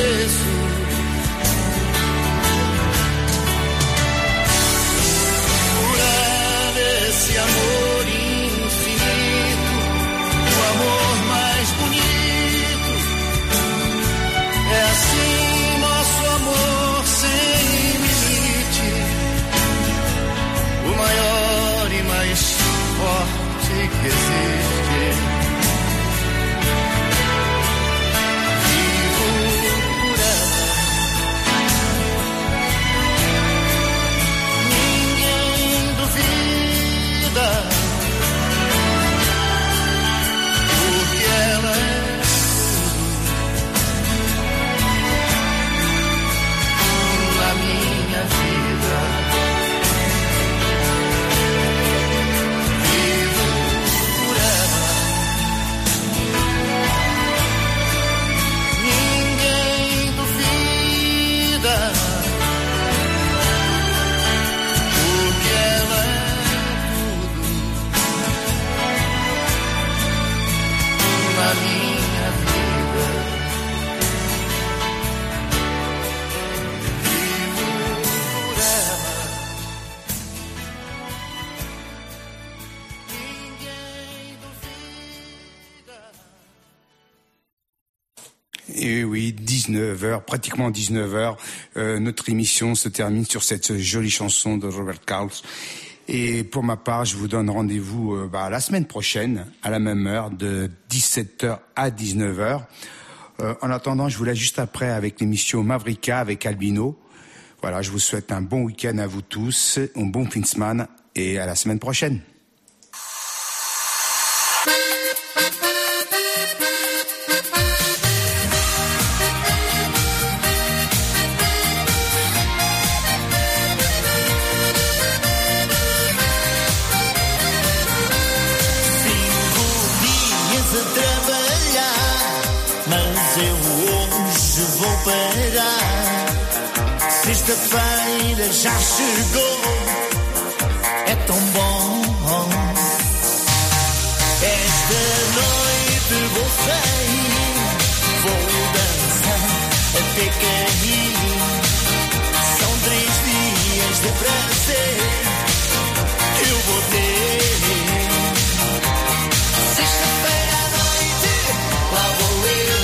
Et oui, dix-neuf heures, pratiquement dix-neuf heures, euh, notre émission se termine sur cette jolie chanson de Robert Carlos. Et pour ma part, je vous donne rendez-vous euh, bah, la semaine prochaine, à la même heure, de dix-sept heures à dix-neuf heures. Euh, en attendant, je vous laisse juste après avec l'émission Mavrika avec Albino. Voilà, je vous souhaite un bon week-end à vous tous, un bon fin de semaine et à la semaine prochaine. Sexta-feira já chegou, é tão bom. Esta noite vou sair, vou dançar até cair. São três dias de prazer que eu vou ter. Sexta-feira à noite, lá vou eu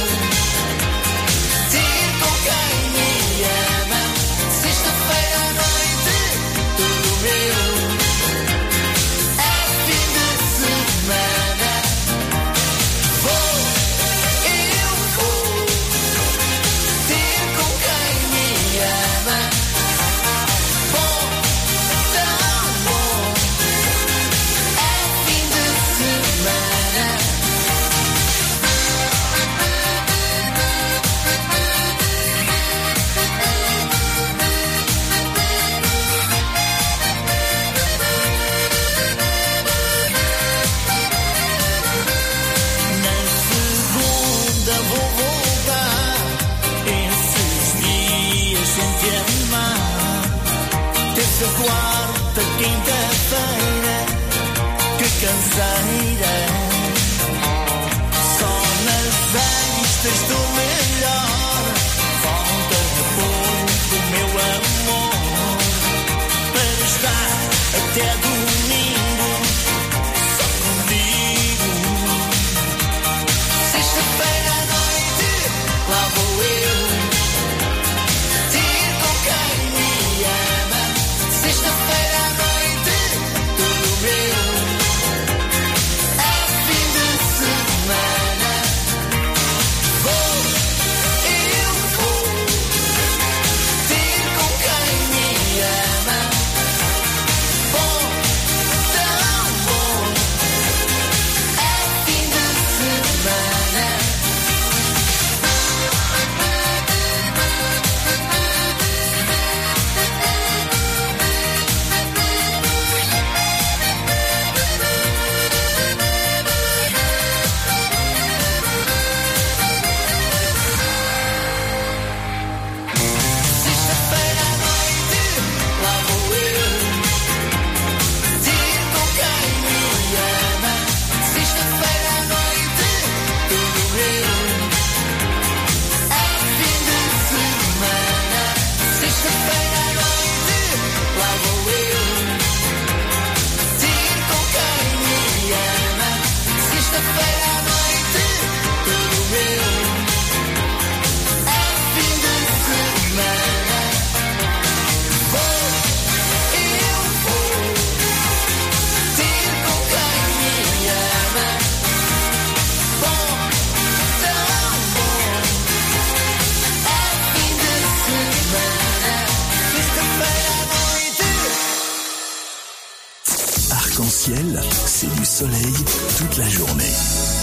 ter com quem me ama. Sexta-feira à noite, tudo meu. É fim de semana. Vou, eu vou ter com quem me ama. Bom, tão bom. É fim de semana. Na segunda vou voltar, esses dias sem te amar. Terça, quarta, quinta-feira, que canseira. Só nas sextas estou melhor. Falta de pouco, meu amor, para estar até domingo só contigo. Sexta-feira à noite, lá vou eu ter com quem me ama. Sexta-feira à noite, tudo meu. É fim de semana. Vou, eu vou ter com quem me ama. Bom, tão bom. É fim de semana. Sexta-feira à noite, lá vou eu ter com quem me ama. Sexta-feira à noite, tudo meu. É fim de semana. Sexta-feira à noite, lá vou eu ter com quem me ama. Sexta-feira à noite, tudo meu. É fim de semana. Vou, eu vou ter com quem me ama. Bom, tão bom. É fim de semana. Sexta-feira à noite. Arc-en-ciel, c'est du soleil toute la journée.